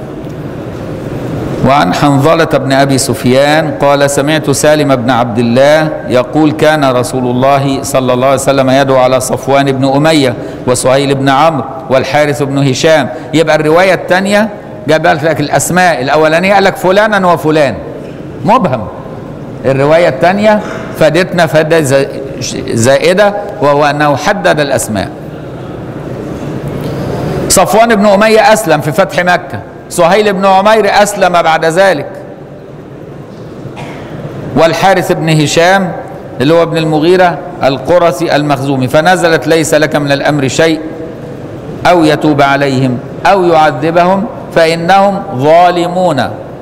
وعن حنظلة بن أبي سفيان قال سمعت سالم بن عبد الله يقول كان رسول الله صلى الله عليه وسلم يدعو على صفوان بن أمية وسهيل بن عمرو والحارث بن هشام. يبقى الرواية الثانية جاب لك الأسماء، الأولانية قال لك فلانا وفلان مبهم، الرواية الثانية فادتنا فائدة زائدة وهو أنه حدد الأسماء. صفوان بن أمية أسلم في فتح مكة، سهيل بن عمير أسلم بعد ذلك، والحارث بن هشام اللي هو ابن المغيرة القرسي المخزومي، فنزلت ليس لك من الأمر شيء أو يتوب عليهم أو يعذبهم فإنهم ظالمون.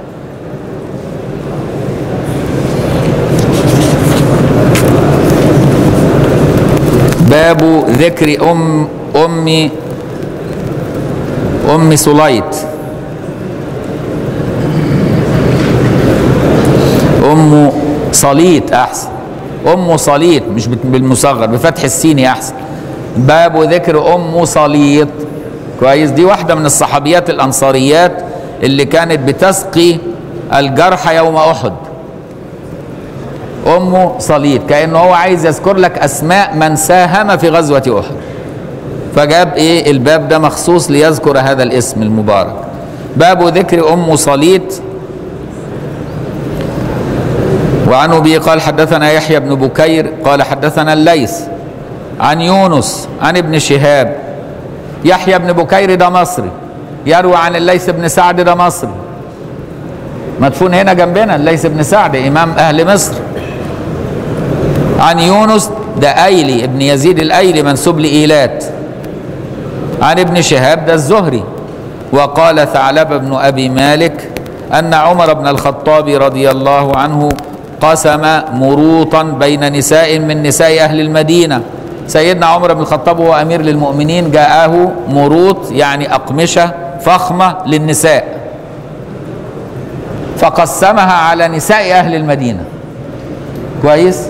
باب ذكر أم صليت، أم صليت أحسن، أم صليت مش بالمصغر بفتح السين أحسن. باب ذكر أم صليت، كويس؟ دي واحدة من الصحابيات الأنصاريات اللي كانت بتسقي الجرحى يوم أحد. أم صليت، كأنه هو عايز يذكر لك أسماء من ساهم في غزوة أحد، فجاب إيه الباب ده مخصوص ليذكر هذا الاسم المبارك. باب ذكر أم صليت. وعن أبي قال حدثنا يحيى بن بكير قال حدثنا الليث عن يونس عن ابن شهاب. يحيى بن بكير ده مصري، يروي عن الليث بن سعد ده مصري، مدفون هنا جنبنا الليث بن سعد إمام أهل مصر. عن يونس ده أيلي ابن يزيد الأيلي منسوب لإيلات. عن ابن شهاب ده الزهري. وقال ثعلب بن أبي مالك أن عمر بن الخطاب رضي الله عنه قسم مروطا بين نساء من نساء أهل المدينة. سيدنا عمر بن الخطاب هو أمير للمؤمنين، جاءه مروط يعني أقمشة فخمة للنساء، فقسمها على نساء أهل المدينة. كويس.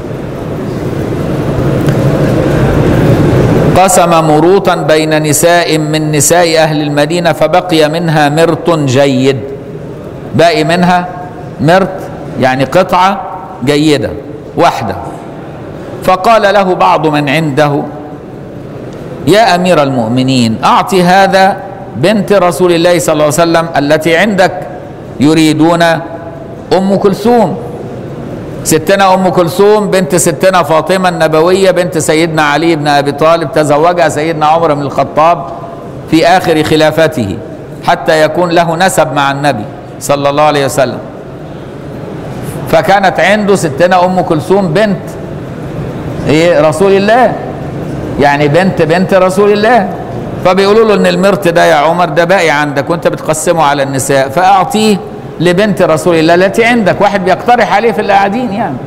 قسم مروطا بين نساء من نساء أهل المدينة فبقي منها مرط جيد. باقي منها مرط يعني قطعة جيدة واحدة. فقال له بعض من عنده يا أمير المؤمنين أعطي هذا بنت رسول الله صلى الله عليه وسلم التي عندك. يريدون أم كلثوم، ستنا أم كلثوم بنت ستنا فاطمة النبوية بنت سيدنا علي بن أبي طالب، تزوجها سيدنا عمر بن الخطاب في آخر خلافته حتى يكون له نسب مع النبي صلى الله عليه وسلم. فكانت عنده ستنا أم كلثوم بنت رسول الله، يعني بنت رسول الله. فبيقولوا له ان المرت ده يا عمر ده باقي عندك وانت بتقسمه على النساء، فاعطيه لبنت رسول الله التي عندك. واحد بيقترح عليه في القاعدين يعني.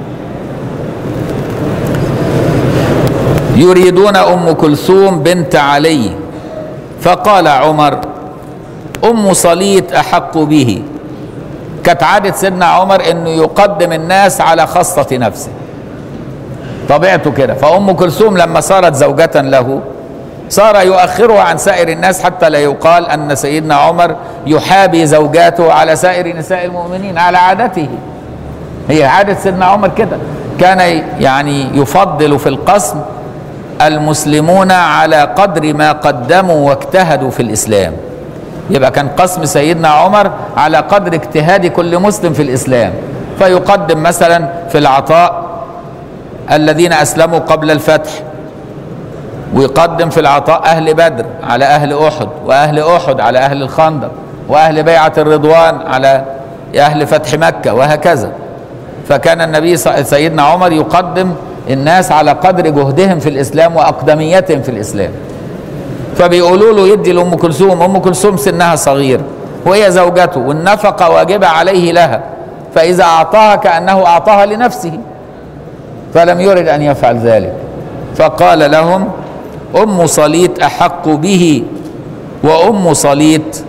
يريدون أم كلثوم بنت علي. فقال عمر أم صليت أحق به. كانت عادة سيدنا عمر انه يقدم الناس على خاصة نفسه، طبيعته كده. فأم كلثوم لما صارت زوجة له صار يؤخرها عن سائر الناس حتى لا يقال أن سيدنا عمر يحابي زوجاته على سائر نساء المؤمنين، على عادته. هي عادة سيدنا عمر كده، كان يعني يفضل في القسم المسلمون على قدر ما قدموا واجتهدوا في الإسلام. يبقى كان قسم سيدنا عمر على قدر اجتهاد كل مسلم في الإسلام. فيقدم مثلا في العطاء الذين أسلموا قبل الفتح، ويقدم في العطاء أهل بدر على أهل أحد، وأهل أحد على أهل الخندق، وأهل بيعة الرضوان على أهل فتح مكة، وهكذا. فكان النبي سيدنا عمر يقدم الناس على قدر جهدهم في الإسلام وأقدميتهم في الإسلام. فبيقولوا له يدي لأم كلثوم، أم كلثوم سنها صغير وهي زوجته والنفقة واجبة عليه لها، فإذا أعطاها كأنه أعطاها لنفسه، فلم يرد أن يفعل ذلك. فقال لهم أم صليت أحق به، وأم صليت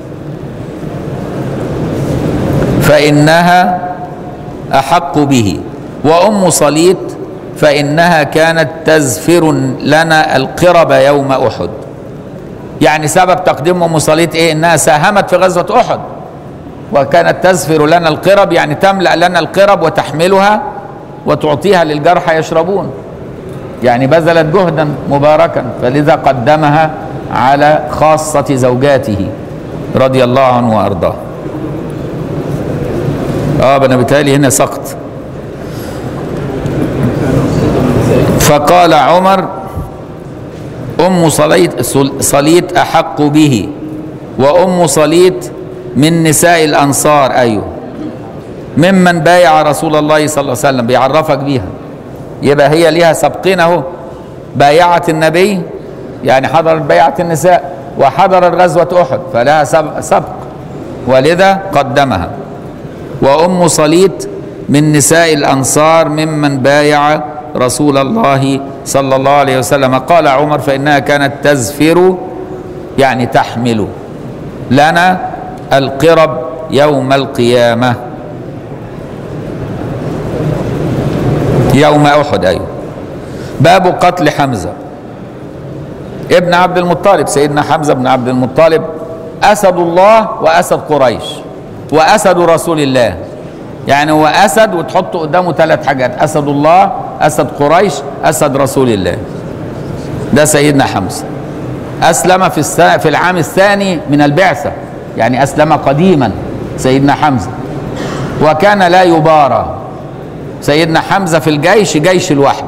فإنها أحق به، وأم صليت فإنها كانت تزفر لنا القرب يوم أحد. يعني سبب تقديم أم صليت إيه؟ إنها ساهمت في غزوة أحد، وكانت تزفر لنا القرب يعني تملأ لنا القرب وتحملها وتعطيها للجرحى يشربون، يعني بذلت جهدا مباركا، فلذا قدمها على خاصة زوجاته رضي الله عنه وأرضاه. أنا بتالي هنا سقط. فقال عمر أم صليت أحق به، وأم صليت من نساء الأنصار، أيوه ممن بايع رسول الله صلى الله عليه وسلم، بيعرفك بيها. يبقى هي ليها سبقين اهو، بايعت النبي يعني حضرت بيعة النساء وحضرت غزوة أحد، فلها سبق ولذا قدمها. وأم صليت من نساء الأنصار ممن بايع رسول الله صلى الله عليه وسلم. قال عمر فإنها كانت تزفر يعني تحمل لنا القرب يوم القيامة، يوم أحد. أيوه. باب قتل حمزة ابن عبد المطلب. سيدنا حمزة بن عبد المطلب أسد الله وأسد قريش وأسد رسول الله، يعني هو أسد وتحط قدامه 3 حاجات: أسد الله، أسد قريش، أسد رسول الله. ده سيدنا حمزة. أسلم في العام الثاني من البعثة، يعني أسلم قديما سيدنا حمزة، وكان لا يبارى. سيدنا حمزة في الجيش جيش لوحده،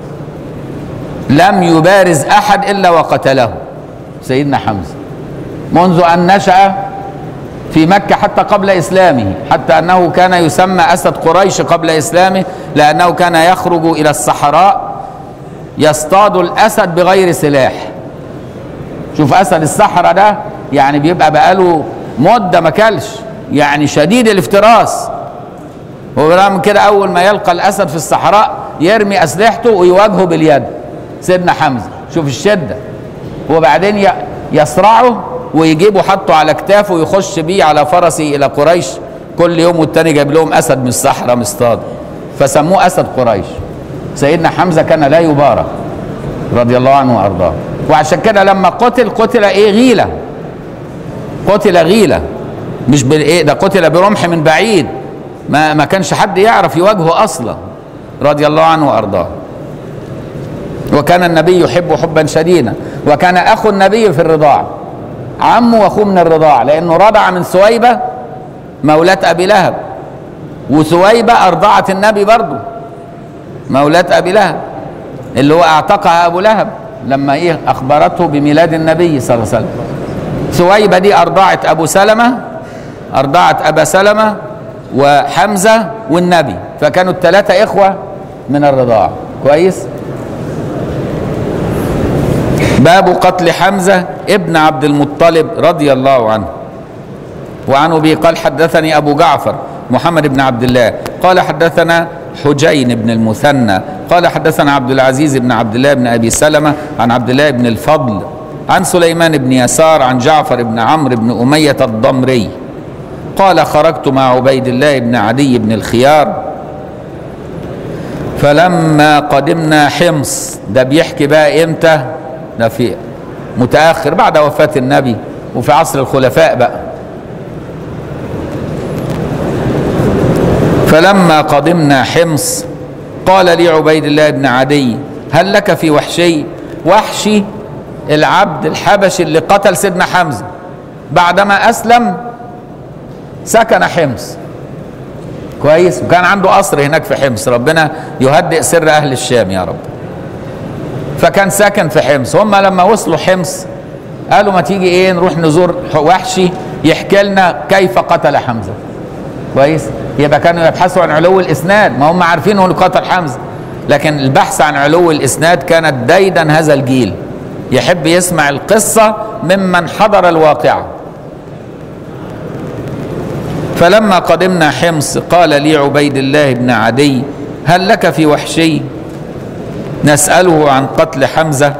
لم يبارز أحد إلا وقتله سيدنا حمزة منذ أن نشأ في مكة حتى قبل إسلامه، حتى أنه كان يسمى أسد قريش قبل إسلامه، لأنه كان يخرج إلى الصحراء يصطاد الأسد بغير سلاح. شوف أسد الصحراء ده يعني بيبقى بقاله مدة ما كلش، يعني شديد الافتراس، وبرغم كده أول ما يلقى الأسد في الصحراء يرمي أسلحته ويواجهه باليد. سيدنا حمزة شوف الشدة، وبعدين يصرعه ويجيبه حطه على كتافه ويخش بيه على فرسه إلى قريش كل يوم، والتاني جايب لهم أسد من الصحراء مصطاد، فسموه أسد قريش. سيدنا حمزة كان لا يبارى رضي الله عنه وأرضاه. وعشان كده لما قتل إيه؟ غيلة. قتل غيلة، مش بالإيه ده، قتل برمح من بعيد، ما كانش حد يعرف يواجهه أصلا رضي الله عنه وأرضاه. وكان النبي يحبه حبا شديدا، وكان أخو النبي في الرضاع، عمه واخوه من الرضاعة، لأنه رضع من سويبة مولاة أبي لهب، وسويبة أرضعت النبي برضه مولاة أبي لهب، اللي هو أعتقها أبو لهب لما أخبرته بميلاد النبي صلى الله عليه وسلم. سويبة دي أرضعت أبو سلمة، أرضعت أبا سلمة وحمزة والنبي، فكانوا ال3 إخوة من الرضاعة. كويس. باب قتل حمزة ابن عبد المطلب رضي الله عنه. وعن أبي قال حدثني أبو جعفر محمد بن عبد الله قال حدثنا حجين بن المثنى قال حدثنا عبد العزيز بن عبد الله بن أبي سلمة عن عبد الله بن الفضل عن سليمان بن يسار عن جعفر بن عمرو بن أمية الضمري قال خرجت مع عبيد الله بن عدي بن الخيار فلما قدمنا حمص. ده بيحكي بقى امتى؟ ده في متأخر بعد وفاة النبي وفي عصر الخلفاء بقى. فلما قدمنا حمص قال لي عبيد الله بن عدي هل لك في وحشي؟ وحشي العبد الحبشي اللي قتل سيدنا حمزة بعدما أسلم سكن حمص. كويس. وكان عنده قصر هناك في حمص، ربنا يهدئ سر أهل الشام يا رب. فكان ساكن في حمص. هم لما وصلوا حمص قالوا ما تيجي نروح نزور وحشي يحكي لنا كيف قتل حمزة. كويس. يبقى كانوا يبحثوا عن علو الإسناد، ما هم عارفين انه قتل حمزة، لكن البحث عن علو الإسناد كانت ديدا هذا الجيل، يحب يسمع القصة ممن حضر الواقعة. فلما قدمنا حمص قال لي عبيد الله بن عدي هل لك في وحشي نسأله عن قتل حمزة؟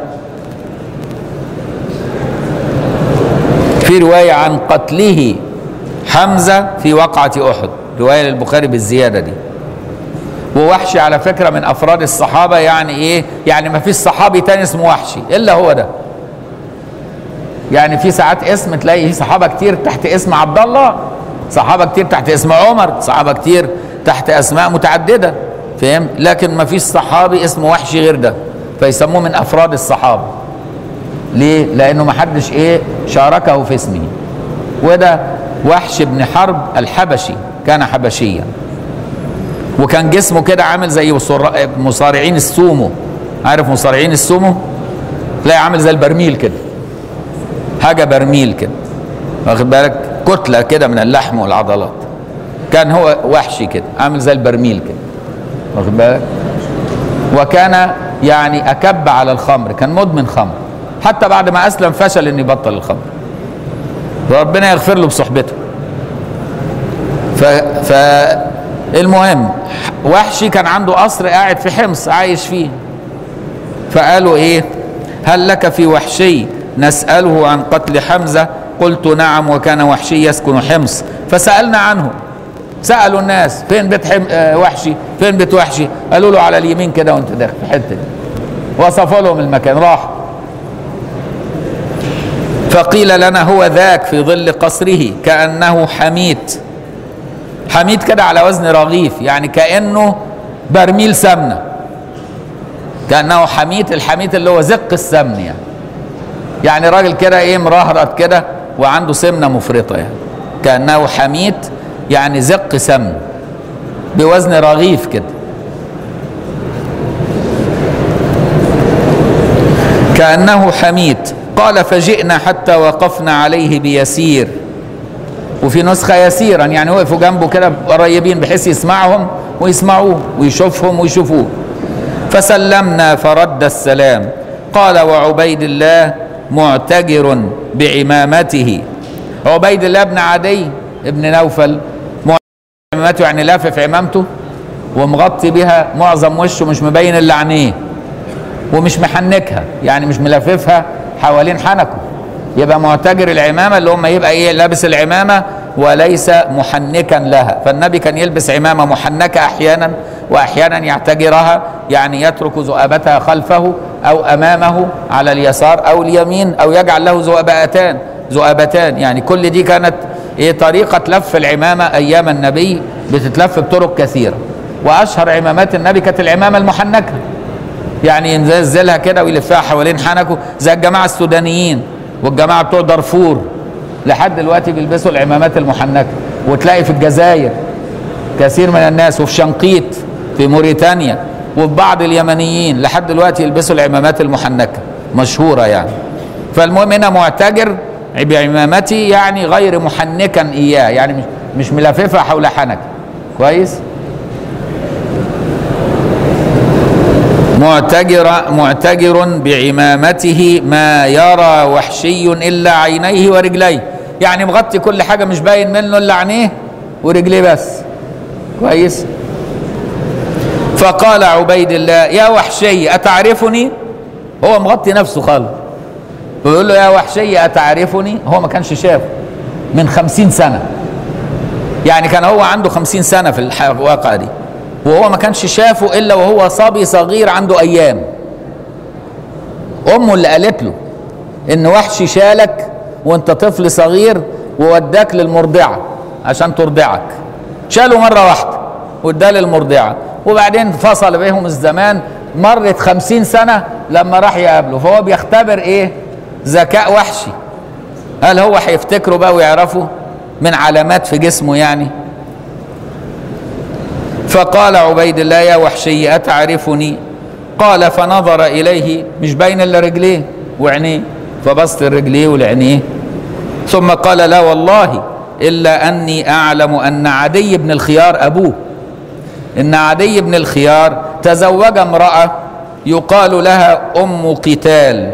في رواية عن قتله حمزة في وقعة أحد، رواية للبخاري بالزيادة دي. ووحشي على فكرة من أفراد الصحابة، يعني إيه؟ يعني ما فيش صحابي تاني اسمه وحشي إلا هو ده. يعني في ساعات اسم تلاقي صحابة كتير تحت اسم عبد الله، صحابة كتير تحت اسم عمر، صحابة كتير تحت أسماء متعددة، فهم؟ لكن ما فيش صحابي اسمه وحشي غير ده، فيسموه من أفراد الصحابة. ليه؟ لأنه ما حدش شاركه في اسمه. وده وحش بن حرب الحبشي، كان حبشيا، وكان جسمه كده عامل زي مصارعين السومو. عارف مصارعين السومو؟ تلاقي عامل زي البرميل كده، حاجة برميل كده، واخد بالك؟ كتلة كده من اللحم والعضلات. كان هو وحشي كده عامل زي البرميل كده، واخد بالك؟ وكان يعني أكب على الخمر، كان مدمن خمر، حتى بعد ما أسلم فشل إنه يبطل الخمر، وربنا يغفر له بصحبته. فالمهم وحشي كان عنده قصر قاعد في حمص عايش فيه. فقالوا هل لك في وحشي نسأله عن قتل حمزة؟ قلت نعم، وكان وحشي يسكن حمص. فسألنا عنه، سألوا الناس فين بيت وحشي، فين بيت وحشي؟ قالوا له على اليمين كده وانت داخل في حتة، وصفوا لهم المكان. راح فقيل لنا هو ذاك في ظل قصره كأنه حميت. حميد كده على وزن رغيف، يعني كأنه برميل سمنة، كأنه حميد. الحميد اللي هو زق السمن يعني، يعني راجل كده ايه مرهرط كده وعنده سمنة مفرطة، يعني كأنه حميد يعني زق سمن بوزن رغيف كده. كأنه حميد. قال فجئنا حتى وقفنا عليه بيسير، وفي نسخة يسيرا، يعني وقفوا جنبه كده قريبين بحيث يسمعهم ويسمعوه ويشوفهم ويشوفوه. فسلمنا فرد السلام. قال وعبيد الله معتجر بعمامته. عبيد الله بن عدي بن نوفل عمامته يعني لافف عمامته ومغطي بها معظم وشه، مش مبين الا عينيه، ومش محنكها يعني مش ملففها حوالين حنكه، يبقى معتجر العمامه اللي هم يبقى ايه لابس العمامه وليس محنكا لها. فالنبي كان يلبس عمامه محنكه احيانا، واحيانا يعتجرها يعني يترك ذؤابتها خلفه او امامه على اليسار او اليمين، او يجعل له ذؤابتان يعني. كل دي كانت ايه طريقه لف العمامه ايام النبي، بتتلف بطرق كثيره، واشهر عمامات النبي كانت العمامه المحنكه، يعني ينزلها كده ويلفها حوالين حنكه زي الجماعه السودانيين والجماعه بتوع دارفور لحد دلوقتي بيلبسوا العمامات المحنكه. وتلاقي في الجزائر كثير من الناس، وفي شنقيط في موريتانيا، وفي بعض اليمنيين لحد دلوقتي يلبسوا العمامات المحنكه مشهوره يعني. فالمهم هنا معتجر بعمامتي يعني غير محنكا اياه، يعني مش ملففها حول حنك. كويس. معتجر بعمامته ما يرى وحشي الا عينيه ورجليه، يعني مغطي كل حاجه مش باين منه الا عينيه ورجليه بس. كويس. فقال عبيد الله يا وحشي أتعرفني؟ هو مغطي نفسه خالص، ويقول له يا وحشي أتعرفني؟ هو ما كانش شافه من 50 سنة، يعني كان هو عنده 50 سنة في الواقعة دي، وهو ما كانش شافه إلا وهو صبي صغير عنده أيام. أمه اللي قالت له إن وحشي شالك وأنت طفل صغير ووداك للمرضعة عشان ترضعك، شاله مرة واحدة واداه للمرضعة، وبعدين فصل بينهم الزمان. مرت 50 سنة لما راح يقابله، فهو بيختبر ايه ذكاء وحشي، هل هو هيفتكره بقى ويعرفه من علامات في جسمه يعني. فقال عبيد الله يا وحشي أتعرفني؟ قال فنظر إليه، مش باين إلا رجليه وعينيه، فبسط رجليه والعينيه، ثم قال لا والله إلا أني أعلم أن عدي بن الخيار أبوه، إن عدي بن الخيار تزوج امرأة يقال لها أم قتال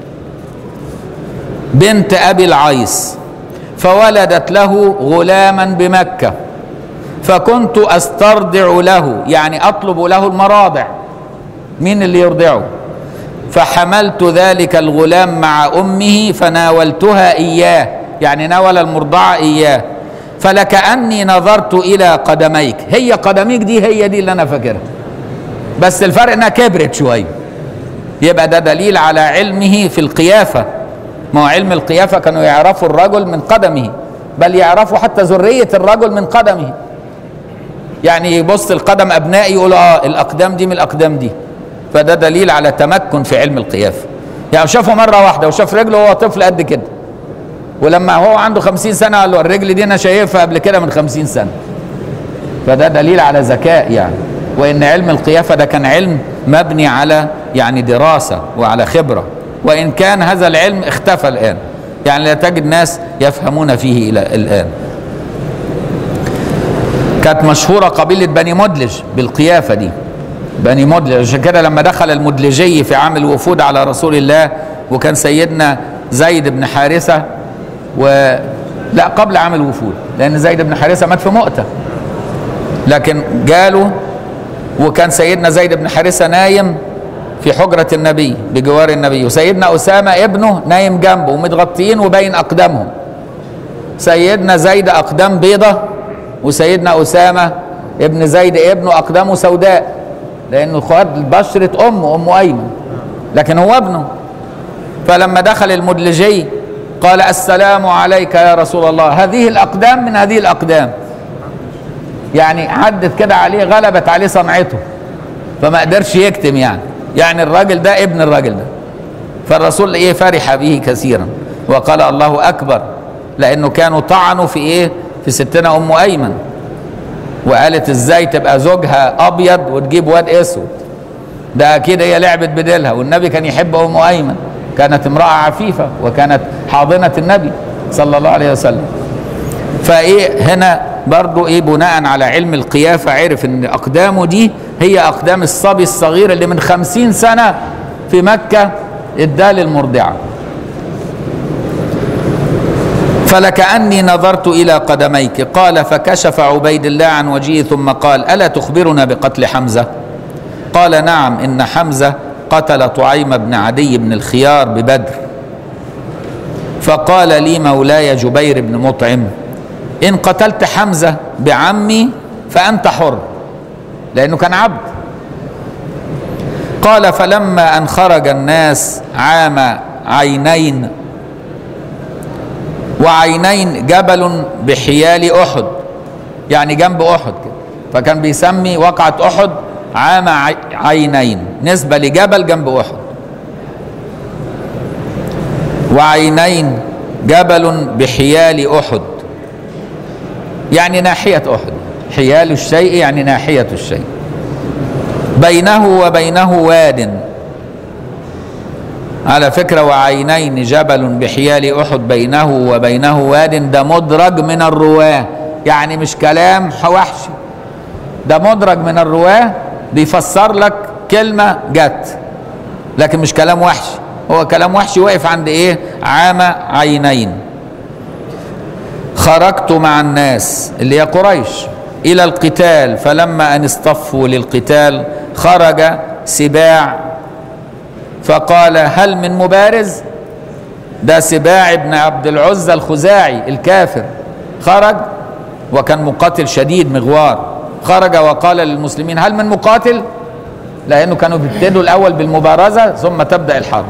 بنت أبي العيس، فولدت له غلاما بمكة، فكنت أسترضع له، يعني أطلب له المراضع، مين اللي يرضعه؟ فحملت ذلك الغلام مع أمه فناولتها إياه، يعني ناول المرضعة إياه، فلكأني نظرت إلى قدميك. هي قدميك دي هي دي اللي أنا فاكرها، بس الفرق إنها كبرت شوية. يبقى ده دليل على علمه في القيافة. ما هو علم القيافة كانوا يعرفوا الرجل من قدمه، بل يعرفوا حتى ذرية الرجل من قدمه، يعني يبص القدم أبنائي يقول الأقدام دي من الأقدام دي. فده دليل على تمكن في علم القيافة. يعني شافه مرة واحدة وشاف رجله وهو طفل قد كده، ولما هو عنده 50 سنة قال له الرجل دي أنا شايفها قبل كده من 50 سنة. فده دليل على ذكاء يعني، وإن علم القيافة ده كان علم مبني على يعني دراسة وعلى خبرة، وإن كان هذا العلم اختفى الآن، يعني لا تجد ناس يفهمون فيه إلى الآن. كانت مشهورة قبيلة بني مدلج بالقيافة دي، بني مدلج. عشان كده لما دخل المدلجي في عام الوفود على رسول الله، وكان سيدنا زيد بن حارثة لا قبل عام الوفود، لأن زيد بن حارثة مات في مؤتة، لكن جاله وكان سيدنا زيد بن حارثة نايم في حجرة النبي بجوار النبي، وسيدنا أسامة ابنه نايم جنبه ومتغطيين وبين أقدامهم. سيدنا زيد أقدام بيضة، وسيدنا أسامة ابن زيد ابنه أقدامه سوداء، لأنه خد بشرة أم أيمن، لكن هو ابنه. فلما دخل المدلجي قال السلام عليك يا رسول الله، هذه الأقدام من هذه الأقدام، يعني عدت كده عليه، غلبت عليه صنعته فما قدرش يكتم يعني الراجل ده ابن الراجل ده. فالرسول ايه فرح به كثيرا وقال الله اكبر، لانه كانوا طعنوا في ايه في ستنا ام ايمن، وقالت ازاي تبقى زوجها ابيض وتجيب واد اسود، ده اكيد هي لعبت بديلها. والنبي كان يحب ام ايمن، كانت امراه عفيفه وكانت حاضنه النبي صلى الله عليه وسلم. فايه هنا برضو ايه بناء على علم القيافه عرف ان اقدامه دي هي اقدام الصبي الصغير اللي من 50 سنه في مكه اداه للمرضعه. فلكأني نظرت إلى قدميك. قال فكشف عبيد الله عن وجهه ثم قال ألا تخبرنا بقتل حمزة؟ قال نعم، إن حمزة قتل طعيم بن عدي بن الخيار ببدر. فقال لي مولاي جبير بن مطعم إن قتلت حمزة بعمي فأنت حر، لأنه كان عبد. قال فلما أن خرج الناس عام عينين، وعينين جبل بحيال أحد، يعني جنب أحد كده، فكان بيسمي وقعة أحد عام عينين نسبة لجبل جنب أحد. وعينين جبل بحيال أحد يعني ناحية أحد، حيال الشيء يعني ناحية الشيء. بينه وبينه واد، على فكرة وعينين جبل بحيال أحد بينه وبينه واد، ده مدرج من الرواه، يعني مش كلام وحشي، ده مدرج من الرواه بيفسر لك كلمة جت، لكن مش كلام وحشي. هو كلام وحشي وقف عند ايه؟ عام عينين. خرجت مع الناس اللي هي قريش إلى القتال، فلما أن اصطفوا للقتال خرج سباع فقال هل من مبارز؟ ده سباع بن عبد العزى الخزاعي الكافر، خرج وكان مقاتل شديد مغوار، خرج وقال للمسلمين هل من مقاتل؟ لأنه كانوا بيبتدوا الأول بالمبارزة ثم تبدأ الحرب.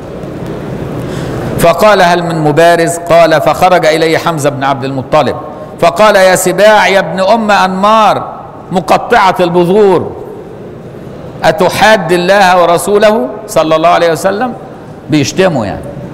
فقال هل من مبارز؟ قال فخرج إليه حمزة بن عبد المطلب فقال يا سباع يا ابن أم أنمار مقطعة البذور أتحاد الله ورسوله صلى الله عليه وسلم؟ بيشتموا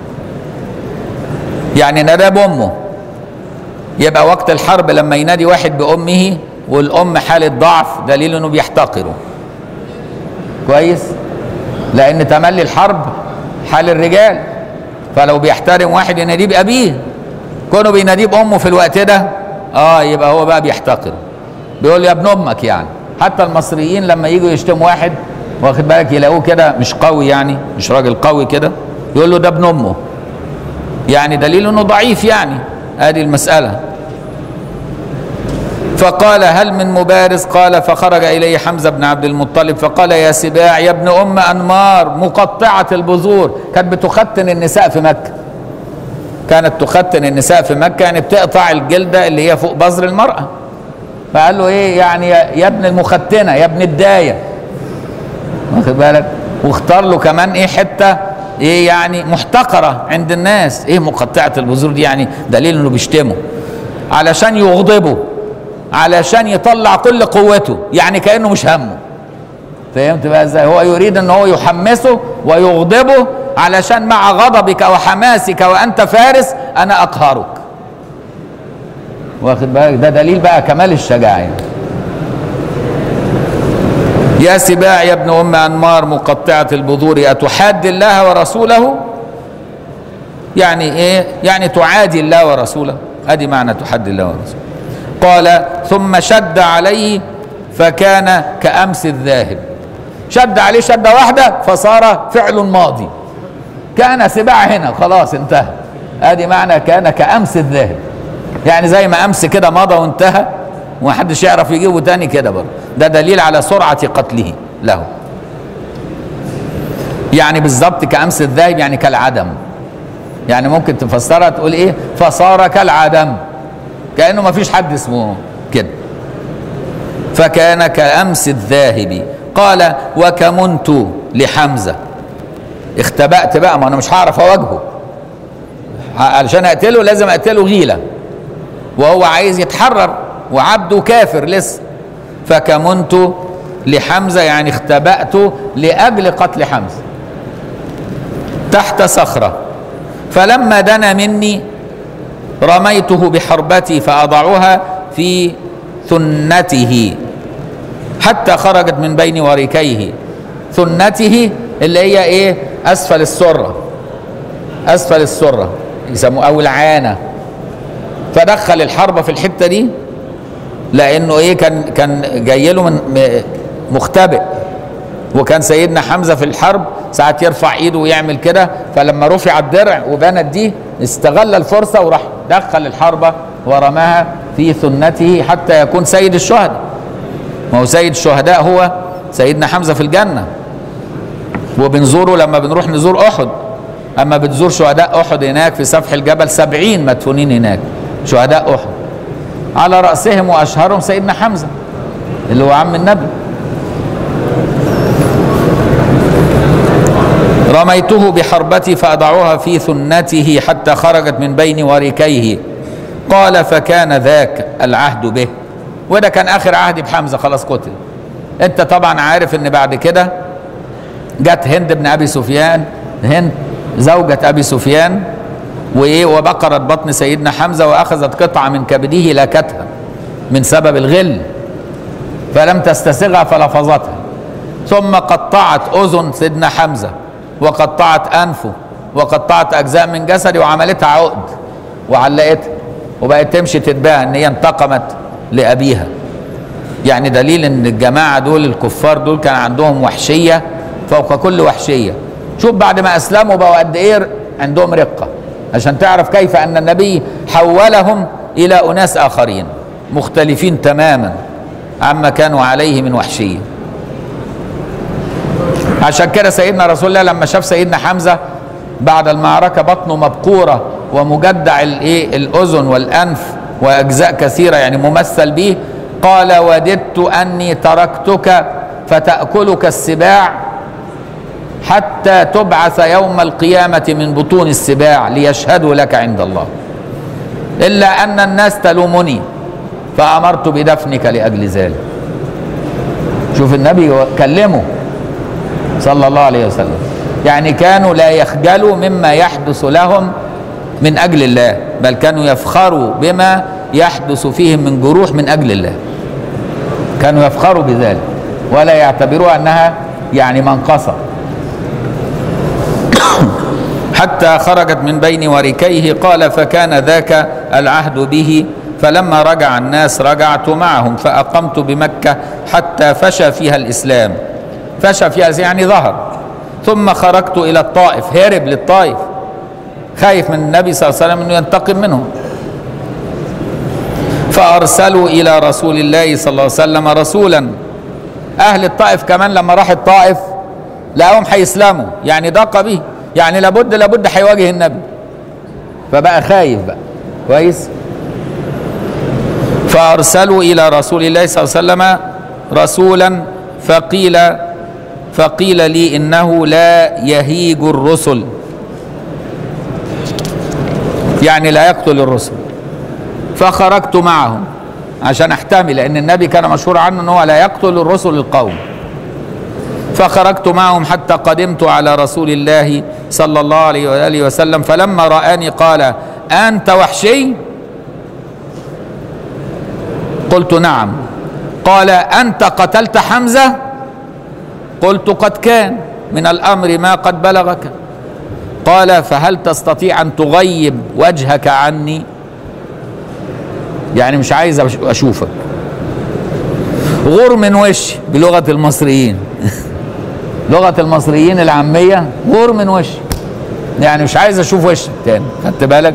يعني نادى بأمه. يبقى وقت الحرب لما ينادي واحد بأمه والأم حالة ضعف دليل أنه بيحتقره كويس، لأن تملي الحرب حال الرجال، فلو بيحترم واحد يناديه بأبيه، كونه بيناديه بأمه في الوقت ده يبقى هو بقى بيحتقره، بيقول يا ابن أمك. يعني حتى المصريين لما يجوا يشتموا واحد واخد بالك يلاقوه كده مش قوي، يعني مش راجل قوي كده، يقول له ده ابن أمه، يعني دليل انه ضعيف. يعني هذه المسألة. فقال هل من مبارز؟ قال فخرج إليه حمزة بن عبد المطلب فقال يا سباع يا ابن أم أنمار مقطعة البذور. كانت بتختن النساء في مكة، كانت تختن النساء في مكة، يعني بتقطع الجلدة اللي هي فوق بذر المرأة. فقال له ايه يعني يا ابن المختنة يا ابن الداية، واخد بالك، واختار له كمان ايه حتة ايه يعني محتقرة عند الناس. ايه مقطعة البذور دي؟ يعني دليل انه بيشتمه علشان يغضبه، علشان يطلع كل قوته، يعني كأنه مش همه. فهمت بقى ازاي؟ هو يريد ان هو يحمسه ويغضبه علشان مع غضبك وحماسك وانت فارس انا اقهرك، واخد بالك؟ ده دليل بقى كمال الشجاعة يعني. يا سباع يا ابن أم أنمار مقطعة البذور أتحاد الله ورسوله؟ يعني إيه؟ يعني تعادي الله ورسوله، أدي معنى تحاد الله ورسوله. قال ثم شد عليه فكان كأمس الذاهب. شد عليه شدة واحدة فصار فعل ماضي، كان سباع هنا خلاص انتهى. أدي معنى كان كأمس الذاهب، يعني زي ما أمس كده مضى وانتهى ومحدش يعرف يجيبه تاني كده برضه. ده دليل على سرعة قتله له، يعني بالظبط كأمس الذاهب يعني كالعدم. يعني ممكن تفسرها تقول ايه؟ فصار كالعدم، كأنه ما فيش حد اسمه كده. فكان كأمس الذاهب. قال وكمنت لحمزة، اختبأت بقى، ما انا مش هعرف اواجهه، علشان اقتله لازم اقتله غيلة، وهو عايز يتحرر وعبده كافر لسه. فكمنت لحمزة يعني اختبأت لأجل قتل حمزة تحت صخرة، فلما دنا مني رميته بحربتي فأضعها في ثنته حتى خرجت من بين وركيه. ثنته اللي هي ايه؟ أسفل السرة، أسفل السرة يسموه أو العانة. فدخل الحربة في الحتة دي لأنه ايه؟ كان جاي له من مختبئ، وكان سيدنا حمزة في الحرب ساعات يرفع ايده ويعمل كده، فلما رفع الدرع وبانت دي استغل الفرصة وراح دخل الحربة ورماها في ثنته حتى يكون سيد الشهداء. ما هو سيد الشهداء هو سيدنا حمزة في الجنة، وبنزوره لما بنروح نزور أحد. أما بتزور شهداء أحد هناك في سفح الجبل 70 مدفونين هناك شهداء أحد، على رأسهم وأشهرهم سيدنا حمزة اللي هو عم النبي. رميته بحربتي فأضعوها في ثنته حتى خرجت من بين وركيه. قال فكان ذاك العهد به. وده كان آخر عهدي بحمزة، خلاص قتل. انت طبعا عارف ان بعد كده جت هند بن أبي سفيان، هند زوجة أبي سفيان، وبقرت بطن سيدنا حمزة وأخذت قطعة من كبده لاكتها من سبب الغل، فلم تستسغها فلفظتها، ثم قطعت أذن سيدنا حمزة وقطعت أنفه وقطعت أجزاء من جسده وعملتها عقد وعلقتها، وبقت تمشي تتباهى ان هي انتقمت لأبيها. يعني دليل ان الجماعة دول الكفار دول كان عندهم وحشية فوق كل وحشية. شوف بعد ما أسلموا بقوا قد إيه عندهم رقة، عشان تعرف كيف أن النبي حولهم إلى أناس آخرين مختلفين تماما عما كانوا عليه من وحشية. عشان كده سيدنا رسول الله لما شاف سيدنا حمزة بعد المعركة بطنه مبقورة ومجدع الأذن والأنف وأجزاء كثيرة يعني ممثل به، قال وددت أني تركتك فتأكلك السباع حتى تبعث يوم القيامة من بطون السباع ليشهدوا لك عند الله، إلا أن الناس تلومني فأمرت بدفنك لأجل ذلك. شوف النبي كلمه صلى الله عليه وسلم، يعني كانوا لا يخجلوا مما يحدث لهم من أجل الله، بل كانوا يفخروا بما يحدث فيهم من جروح من أجل الله، كانوا يفخروا بذلك ولا يعتبروها أنها يعني منقصة. حتى خرجت من بين وركيه. قال فكان ذاك العهد به، فلما رجع الناس رجعت معهم فأقمت بمكة حتى فشى فيها الإسلام. فشى فيها يعني ظهر. ثم خرجت إلى الطائف، هرب للطائف خايف من النبي صلى الله عليه وسلم أنه ينتقم منهم. فأرسلوا إلى رسول الله صلى الله عليه وسلم رسولا. أهل الطائف كمان لما راح الطائف لقاهم هيسلموا، يعني ضاق به، يعني لابد هيواجه النبي، فبقى خايف بقى كويس. فأرسلوا إلى رسول الله صلى الله عليه وسلم رسولا فقيل لي إنه لا يهيج الرسل، يعني لا يقتل الرسل. فخرجت معهم عشان احتمل، لأن النبي كان مشهور عنه أنه لا يقتل الرسل القوم. فخرجت معهم حتى قدمت على رسول الله صلى الله عليه وآله وسلم، فلما رآني قال أنت وحشي؟ قلت نعم. قال أنت قتلت حمزة؟ قلت قد كان من الأمر ما قد بلغك. قال فهل تستطيع أن تغيب وجهك عني؟ يعني مش عايز أشوفك، غور من وشي بلغة المصريين لغة المصريين العامية، غور من وشي، يعني مش عايز أشوف وشك تاني، خدت بالك؟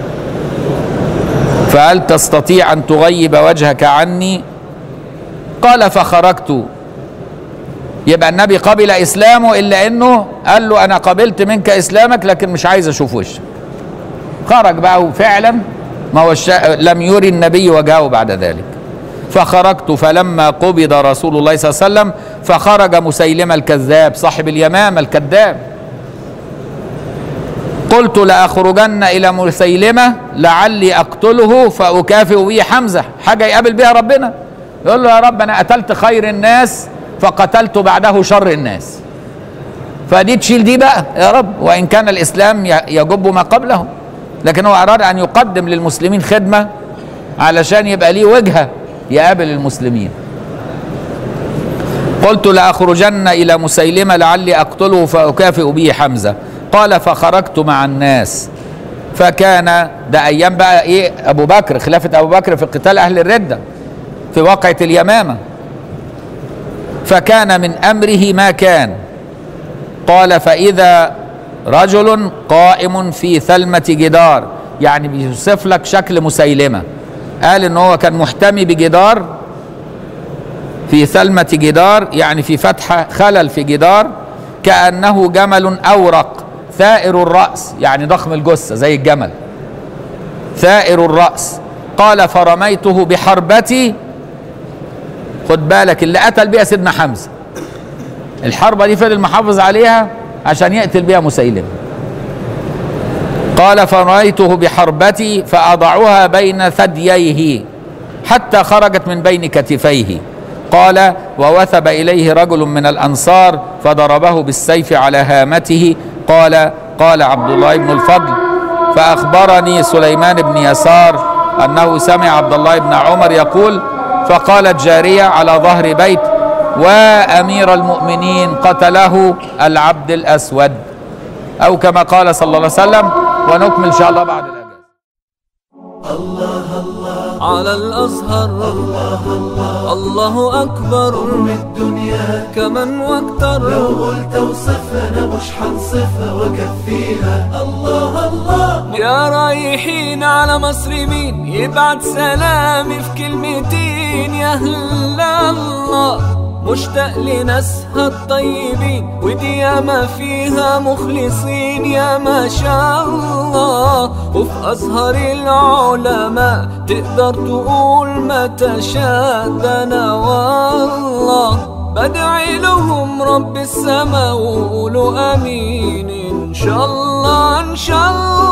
فهل تستطيع أن تغيب وجهك عني؟ قال فخرجت. يبقى النبي قبل إسلامه، إلا أنه قال له أنا قبلت منك إسلامك لكن مش عايز أشوف وشك. خرج بقى وفعلا ما هو لم يري النبي وجهه بعد ذلك. فخرجت فلما قبض رسول الله صلى الله عليه وسلم فخرج مسيلمة الكذاب صاحب اليمامة الكذاب. قلت لأخرجن إلى مسيلمة لعلي أقتله فأكافئ به حمزة، حاجة يقابل بها ربنا، يقول له يا رب أنا قتلت خير الناس فقتلت بعده شر الناس، فدي تشيل دي بقى يا رب، وإن كان الإسلام يجب ما قبله، لكن هو أراد أن يقدم للمسلمين خدمة علشان يبقى ليه وجهة يقابل المسلمين. قلت لأخرجن إلى مسيلمة لعلي أقتله فأكافئ به حمزة. قال فخرجت مع الناس، فكان ده أيام بقى إيه أبو بكر، خلافة أبو بكر في قتال أهل الردة في واقعة اليمامة، فكان من أمره ما كان. قال فإذا رجل قائم في ثلمة جدار، يعني بيوصف لك شكل مسيلمة، قال إن هو كان محتمي بجدار في ثلمة جدار، يعني في فتحة خلل في جدار، كأنه جمل أورق ثائر الرأس، يعني ضخم الجثة زي الجمل ثائر الرأس. قال فرميته بحربتي، خد بالك اللي قتل بيها سيدنا حمزة، الحربة دي فضل محافظ عليها عشان يقتل بيها مسيلمة. قال فرميته بحربتي فأضعها بين ثدييه حتى خرجت من بين كتفيه. قال ووثب إليه رجل من الأنصار فضربه بالسيف على هامته. قال عبد الله بن الفضل فأخبرني سليمان بن يسار أنه سمع عبد الله بن عمر يقول فقالت جارية على ظهر بيت وأمير المؤمنين قتله العبد الأسود، أو كما قال صلى الله عليه وسلم. ونكمل إن شاء الله بعد الأجازة. الله الله على الأزهر، الله الله الله أكبر، أم الدنيا كمن واكتر، لو قلت وصفها أنا مش حنصفها وكفيها. الله الله يا رايحين على مصر مين يبعت سلامي في كلمتين، يا هلا الله مشتاق لناسها الطيبين، ودي ياما فيها مخلصين يا ما شاء الله. وفي أزهر العلماء تقدر تقول ما تشاء، ده أنا والله بدعي لهم رب السما وقولوا آمين إن شاء الله إن شاء الله.